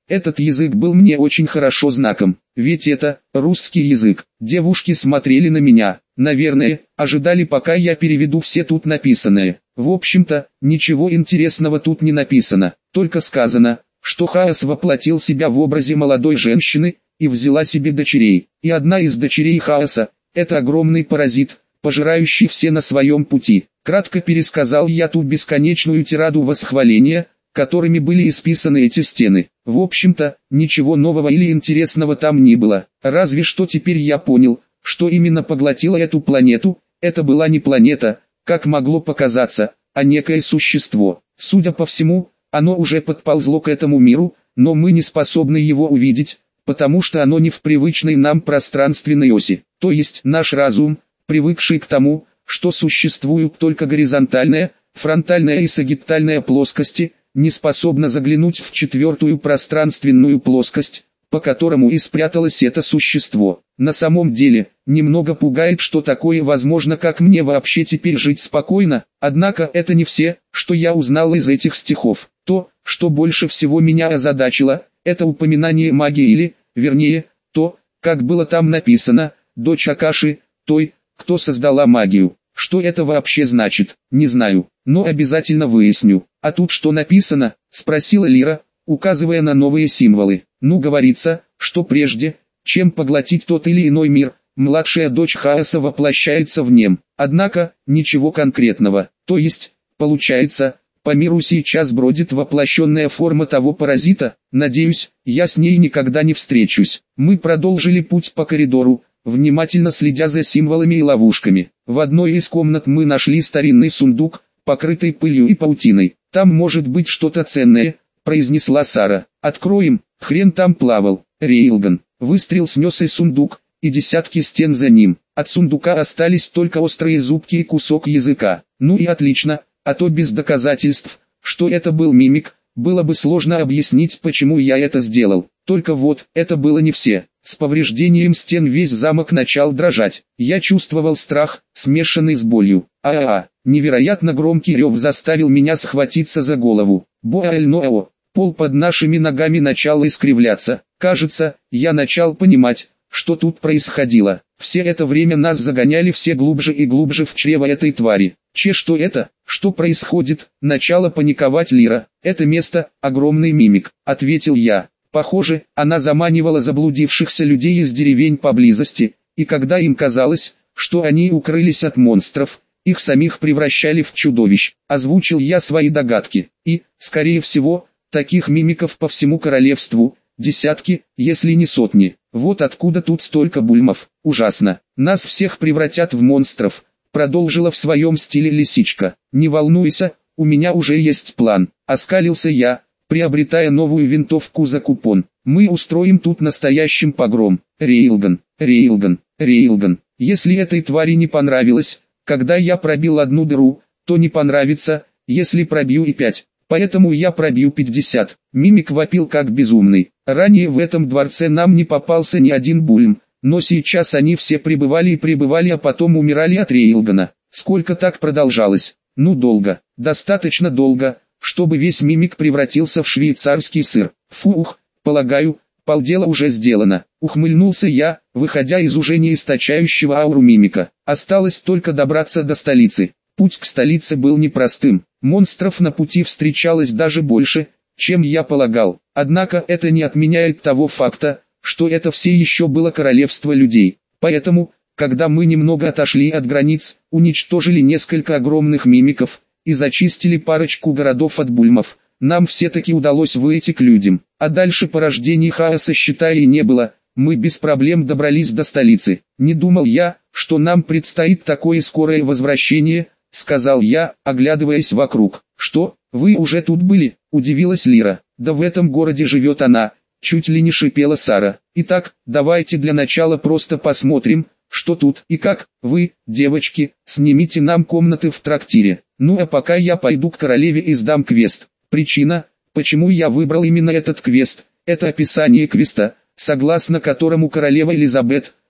S1: Этот язык был мне очень хорошо знаком, ведь это русский язык. Девушки смотрели на меня, наверное, ожидали, пока я переведу все тут написанное. В общем-то, ничего интересного тут не написано, только сказано, что Хаос воплотил себя в образе молодой женщины и взяла себе дочерей. И одна из дочерей Хаоса – это огромный паразит, пожирающий все на своем пути. Кратко пересказал я ту бесконечную тираду восхваления, которыми были исписаны эти стены. В общем-то, ничего нового или интересного там не было. Разве что теперь я понял, что именно поглотило эту планету. Это была не планета, как могло показаться, а некое существо. Судя по всему, оно уже подползло к этому миру, но мы не способны его увидеть, потому что оно не в привычной нам пространственной оси. То есть наш разум, привыкший к тому, что существуют только горизонтальная, фронтальная и сагитальная плоскости, не способна заглянуть в четвертую пространственную плоскость, по которому и спряталось это существо. На самом деле, немного пугает, что такое возможно, как мне вообще теперь жить спокойно. Однако это не все, что я узнал из этих стихов. То, что больше всего меня озадачило, это упоминание магии или, вернее, то, как было там написано, дочь Акаши, той, кто создала магию. Что это вообще значит, не знаю, но обязательно выясню. А тут что написано, спросила Лира, указывая на новые символы. Ну, говорится, что прежде, чем поглотить тот или иной мир, младшая дочь Хаоса воплощается в нем. Однако, ничего конкретного. То есть, получается, по миру сейчас бродит воплощенная форма того паразита. Надеюсь, я с ней никогда не встречусь. Мы продолжили путь по коридору, внимательно следя за символами и ловушками. В одной из комнат мы нашли старинный сундук, покрытый пылью и паутиной. «Там может быть что-то ценное», — произнесла Сара. «Откроем». Хрен там плавал. Рейлган. Выстрел снес и сундук, и десятки стен за ним. От сундука остались только острые зубки и кусок языка. Ну и отлично, а то без доказательств, что это был мимик, было бы сложно объяснить, почему я это сделал. Только вот, это было не все. С повреждением стен весь замок начал дрожать. Я чувствовал страх, смешанный с болью. Невероятно громкий рев заставил меня схватиться за голову. Боэльноэо. Пол под нашими ногами начал искривляться. Кажется, я начал понимать, что тут происходило. Все это время нас загоняли все глубже и глубже в чрево этой твари. Что это? Что происходит? Начала паниковать Лира. Это место, огромный мимик, ответил я. Похоже, она заманивала заблудившихся людей из деревень поблизости, и когда им казалось, что они укрылись от монстров, их самих превращали в чудовищ. Озвучил я свои догадки. И, скорее всего, таких мимиков по всему королевству, десятки, если не сотни. Вот откуда тут столько бульмов. Ужасно. Нас всех превратят в монстров, продолжила в своем стиле лисичка. Не волнуйся, у меня уже есть план. Оскалился я, приобретая новую винтовку за купон. Мы устроим тут настоящий погром. Рейлган, Рейлган, Рейлган. Если этой твари не понравилось, когда я пробил одну дыру, то не понравится, если пробью и 5. Поэтому я пробью 50. Мимик вопил как безумный. Ранее в этом дворце нам не попался ни один бульм, но сейчас они все прибывали и прибывали, а потом умирали от Рейлгана. Сколько так продолжалось? Ну, долго. Достаточно долго, чтобы весь мимик превратился в швейцарский сыр. Фух, полагаю, полдела уже сделано. Ухмыльнулся я, выходя из уже не источающего ауру мимика. Осталось только добраться до столицы. Путь к столице был непростым. Монстров на пути встречалось даже больше, чем я полагал. Однако это не отменяет того факта, что это все еще было королевство людей. Поэтому, когда мы немного отошли от границ, уничтожили несколько огромных мимиков и зачистили парочку городов от бульмов, нам все-таки удалось выйти к людям. А дальше порождений хаоса, считай, и не было. Мы без проблем добрались до столицы. Не думал я, что нам предстоит такое скорое возвращение, сказал я, оглядываясь вокруг. Что, вы уже тут были? Удивилась Лира. Да в этом городе живет она, чуть ли не шипела Сара. Итак, давайте для начала просто посмотрим, что тут и как. Вы, девочки, снимите нам комнаты в трактире. Ну а пока я пойду к королеве и сдам квест. Причина, почему я выбрал именно этот квест, это описание квеста, согласно которому королева Элизабет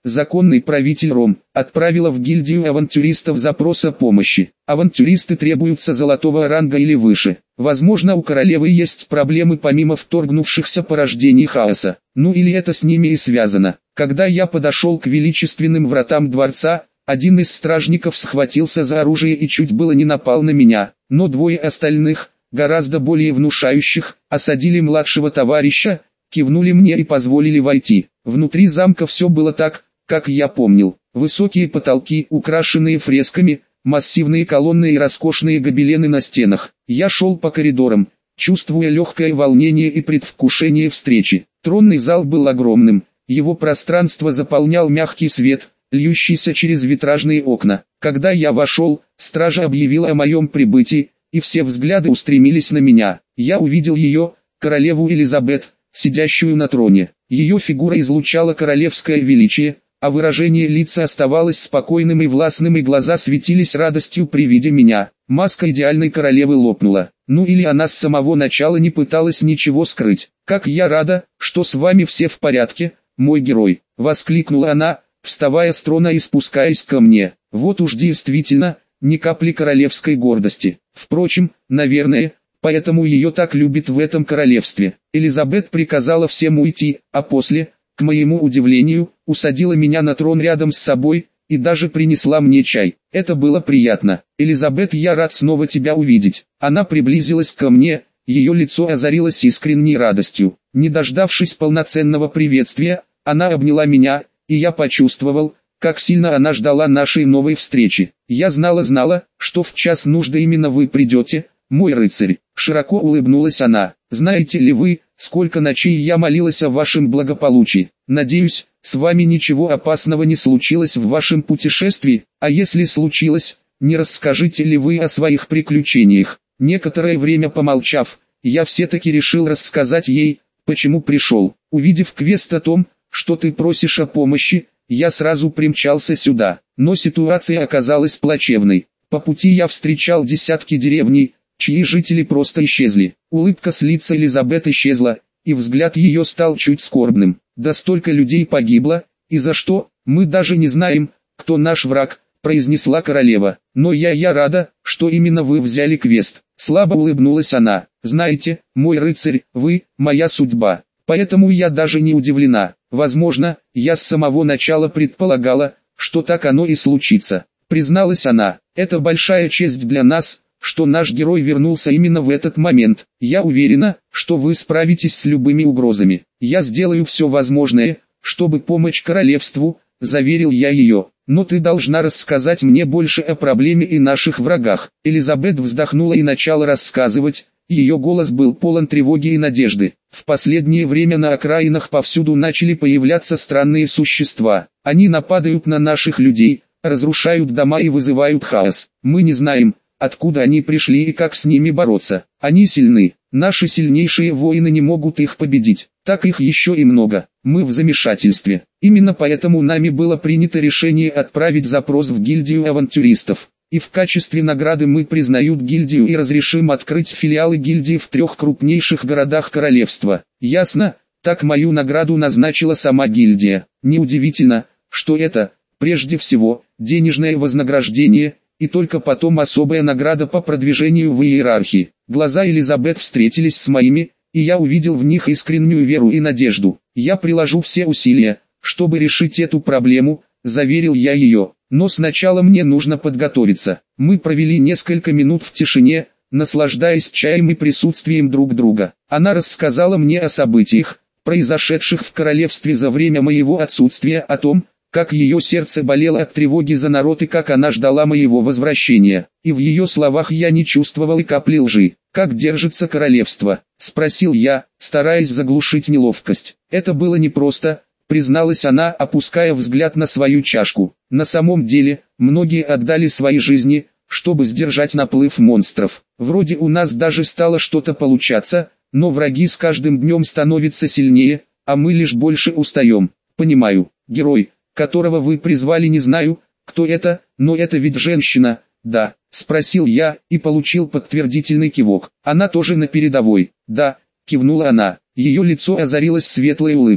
S1: законный правитель Ром, отправила в гильдию авантюристов запрос о помощи. Авантюристы требуются золотого ранга или выше. Возможно, у королевы есть проблемы помимо вторгнувшихся порождений хаоса. Ну или это с ними и связано. Когда я подошел к величественным вратам дворца, один из стражников схватился за оружие и чуть было не напал на меня, но двое остальных, гораздо более внушающих, осадили младшего товарища, кивнули мне и позволили войти. Внутри замка все было так, как я помнил. Высокие потолки, украшенные фресками, массивные колонны и роскошные гобелены на стенах. Я шел по коридорам, чувствуя легкое волнение и предвкушение встречи. Тронный зал был огромным, его пространство заполнял мягкий свет, льющийся через витражные окна. Когда я вошел, стража объявила о моем прибытии, и все взгляды устремились на меня. Я увидел ее, королеву Элизабет, сидящую на троне. Ее фигура излучала королевское величие, а выражение лица оставалось спокойным и властным, и глаза светились радостью при виде меня. Маска идеальной королевы лопнула. Ну или она с самого начала не пыталась ничего скрыть. «Как я рада, что с вами все в порядке, мой герой!» — воскликнула она, вставая с трона и спускаясь ко мне. Вот уж действительно, ни капли королевской гордости. Впрочем, наверное, поэтому ее так любят в этом королевстве. Элизабет приказала всем уйти, а после, к моему удивлению, усадила меня на трон рядом с собой, и даже принесла мне чай. Это было приятно. «Элизабет, я рад снова тебя увидеть». Она приблизилась ко мне, ее лицо озарилось искренней радостью. Не дождавшись полноценного приветствия, она обняла меня, и я почувствовал, как сильно она ждала нашей новой встречи. «Я знала, что в час нужды именно вы придете, мой рыцарь». Широко улыбнулась она. «Знаете ли вы, сколько ночей я молилась о вашем благополучии? Надеюсь, с вами ничего опасного не случилось в вашем путешествии, а если случилось, не расскажете ли вы о своих приключениях?» Некоторое время помолчав, я все-таки решил рассказать ей, почему пришел. Увидев квест о том, что ты просишь о помощи, я сразу примчался сюда, но ситуация оказалась плачевной. По пути я встречал десятки деревней, чьи жители просто исчезли. Улыбка с лица Элизабет исчезла, и взгляд ее стал чуть скорбным. Да столько людей погибло, и за что, мы даже не знаем, кто наш враг, произнесла королева. Но я рада, что именно вы взяли квест. Слабо улыбнулась она. Знаете, мой рыцарь, вы, моя судьба. Поэтому я даже не удивлена. Возможно, я с самого начала предполагала, что так оно и случится. Призналась она. Это большая честь для нас, что наш герой вернулся именно в этот момент. Я уверена, что вы справитесь с любыми угрозами. Я сделаю все возможное, чтобы помочь королевству, заверил я ее. Но ты должна рассказать мне больше о проблеме и наших врагах. Элизабет вздохнула и начала рассказывать. Ее голос был полон тревоги и надежды. В последнее время на окраинах повсюду начали появляться странные существа. Они нападают на наших людей, разрушают дома и вызывают хаос. Мы не знаем, откуда они пришли и как с ними бороться. Они сильны. Наши сильнейшие воины не могут их победить. Так их еще и много. Мы в замешательстве. Именно поэтому нами было принято решение отправить запрос в гильдию авантюристов. И в качестве награды мы признают гильдию и разрешим открыть филиалы гильдии в 3 крупнейших городах королевства. Ясно? Так мою награду назначила сама гильдия. Неудивительно, что это, прежде всего, денежное вознаграждение, и только потом особая награда по продвижению в иерархии. Глаза Элизабет встретились с моими, и я увидел в них искреннюю веру и надежду. Я приложу все усилия, чтобы решить эту проблему, заверил я ее. Но сначала мне нужно подготовиться. Мы провели несколько минут в тишине, наслаждаясь чаем и присутствием друг друга. Она рассказала мне о событиях, произошедших в королевстве за время моего отсутствия, о том, как ее сердце болело от тревоги за народ и как она ждала моего возвращения. И в ее словах я не чувствовал и капли лжи. «Как держится королевство?» – спросил я, стараясь заглушить неловкость. Это было непросто, призналась она, опуская взгляд на свою чашку. На самом деле, многие отдали свои жизни, чтобы сдержать наплыв монстров. Вроде у нас даже стало что-то получаться, но враги с каждым днем становятся сильнее, а мы лишь больше устаем. Понимаю, герой, которого вы призвали, не знаю, кто это, но это ведь женщина, да, спросил я, и получил подтвердительный кивок. Она тоже на передовой, да, кивнула она, ее лицо озарилось светлой улыбкой.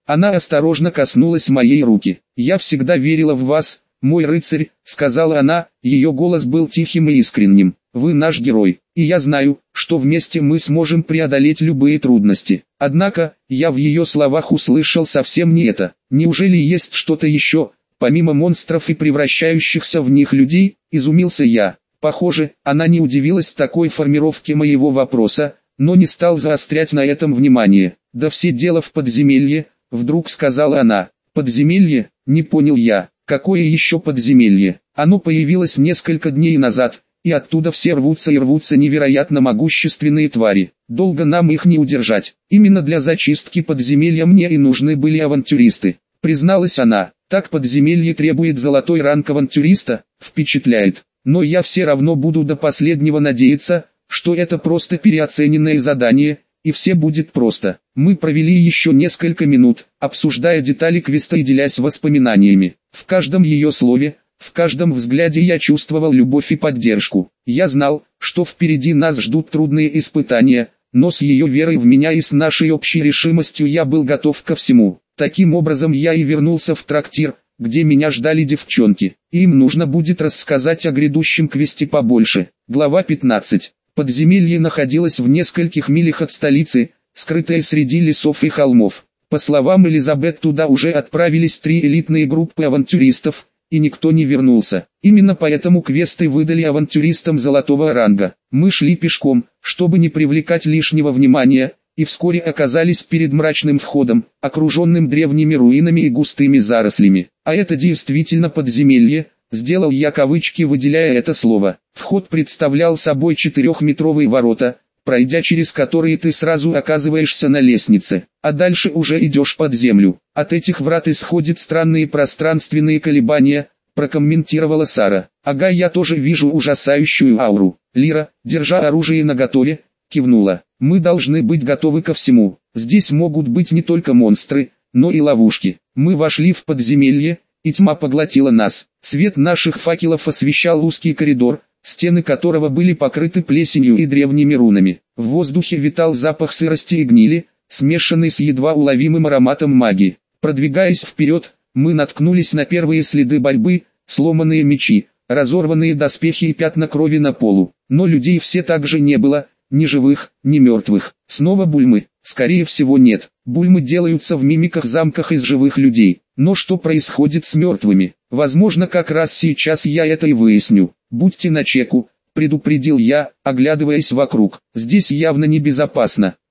S1: Она осторожно коснулась моей руки. «Я всегда верила в вас, мой рыцарь», — сказала она, ее голос был тихим и искренним. «Вы наш герой, и я знаю, что вместе мы сможем преодолеть любые трудности». Однако, я в ее словах услышал совсем не это. Неужели есть что-то еще, помимо монстров и превращающихся в них людей, изумился я. Похоже, она не удивилась такой формировке моего вопроса, но не стал заострять на этом внимание. «Да все дело в подземелье», — вдруг сказала она. «Подземелье?» — не понял я. «Какое еще подземелье? Оно появилось несколько дней назад, и оттуда все рвутся и рвутся невероятно могущественные твари. Долго нам их не удержать. Именно для зачистки подземелья мне и нужны были авантюристы», — призналась она. «Так подземелье требует золотой ранг авантюриста?» «Впечатляет. Но я все равно буду до последнего надеяться, что это просто переоцененное задание, и все будет просто». Мы провели еще несколько минут, обсуждая детали квеста и делясь воспоминаниями. В каждом ее слове, в каждом взгляде я чувствовал любовь и поддержку. Я знал, что впереди нас ждут трудные испытания, но с ее верой в меня и с нашей общей решимостью я был готов ко всему. Таким образом я и вернулся в трактир, где меня ждали девчонки. Им нужно будет рассказать о грядущем квесте побольше. Глава 15. Подземелье находилось в нескольких милях от столицы, скрытое среди лесов и холмов. По словам Элизабет, туда уже отправились 3 элитные группы авантюристов, и никто не вернулся. Именно поэтому квесты выдали авантюристам золотого ранга. Мы шли пешком, чтобы не привлекать лишнего внимания, и вскоре оказались перед мрачным входом, окруженным древними руинами и густыми зарослями. «А это действительно подземелье», — сделал я кавычки, выделяя это слово. Вход представлял собой 4-метровые ворота, пройдя через которые ты сразу оказываешься на лестнице, а дальше уже идешь под землю. «От этих врат исходят странные пространственные колебания», — прокомментировала Сара. «Ага, я тоже вижу ужасающую ауру». Лира, держа оружие наготове, кивнула. «Мы должны быть готовы ко всему. Здесь могут быть не только монстры, но и ловушки». Мы вошли в подземелье, и тьма поглотила нас. Свет наших факелов освещал узкий коридор, стены которого были покрыты плесенью и древними рунами. В воздухе витал запах сырости и гнили, смешанный с едва уловимым ароматом магии. Продвигаясь вперед, мы наткнулись на первые следы борьбы, сломанные мечи, разорванные доспехи и пятна крови на полу. Но людей все так же не было, ни живых, ни мертвых. Снова бульмы? Скорее всего нет. Бульмы делаются в мимиках-замках из живых людей. Но что происходит с мертвыми? Возможно, как раз сейчас я это и выясню. «Будьте начеку», — предупредил я, оглядываясь вокруг. «Здесь явно небезопасно».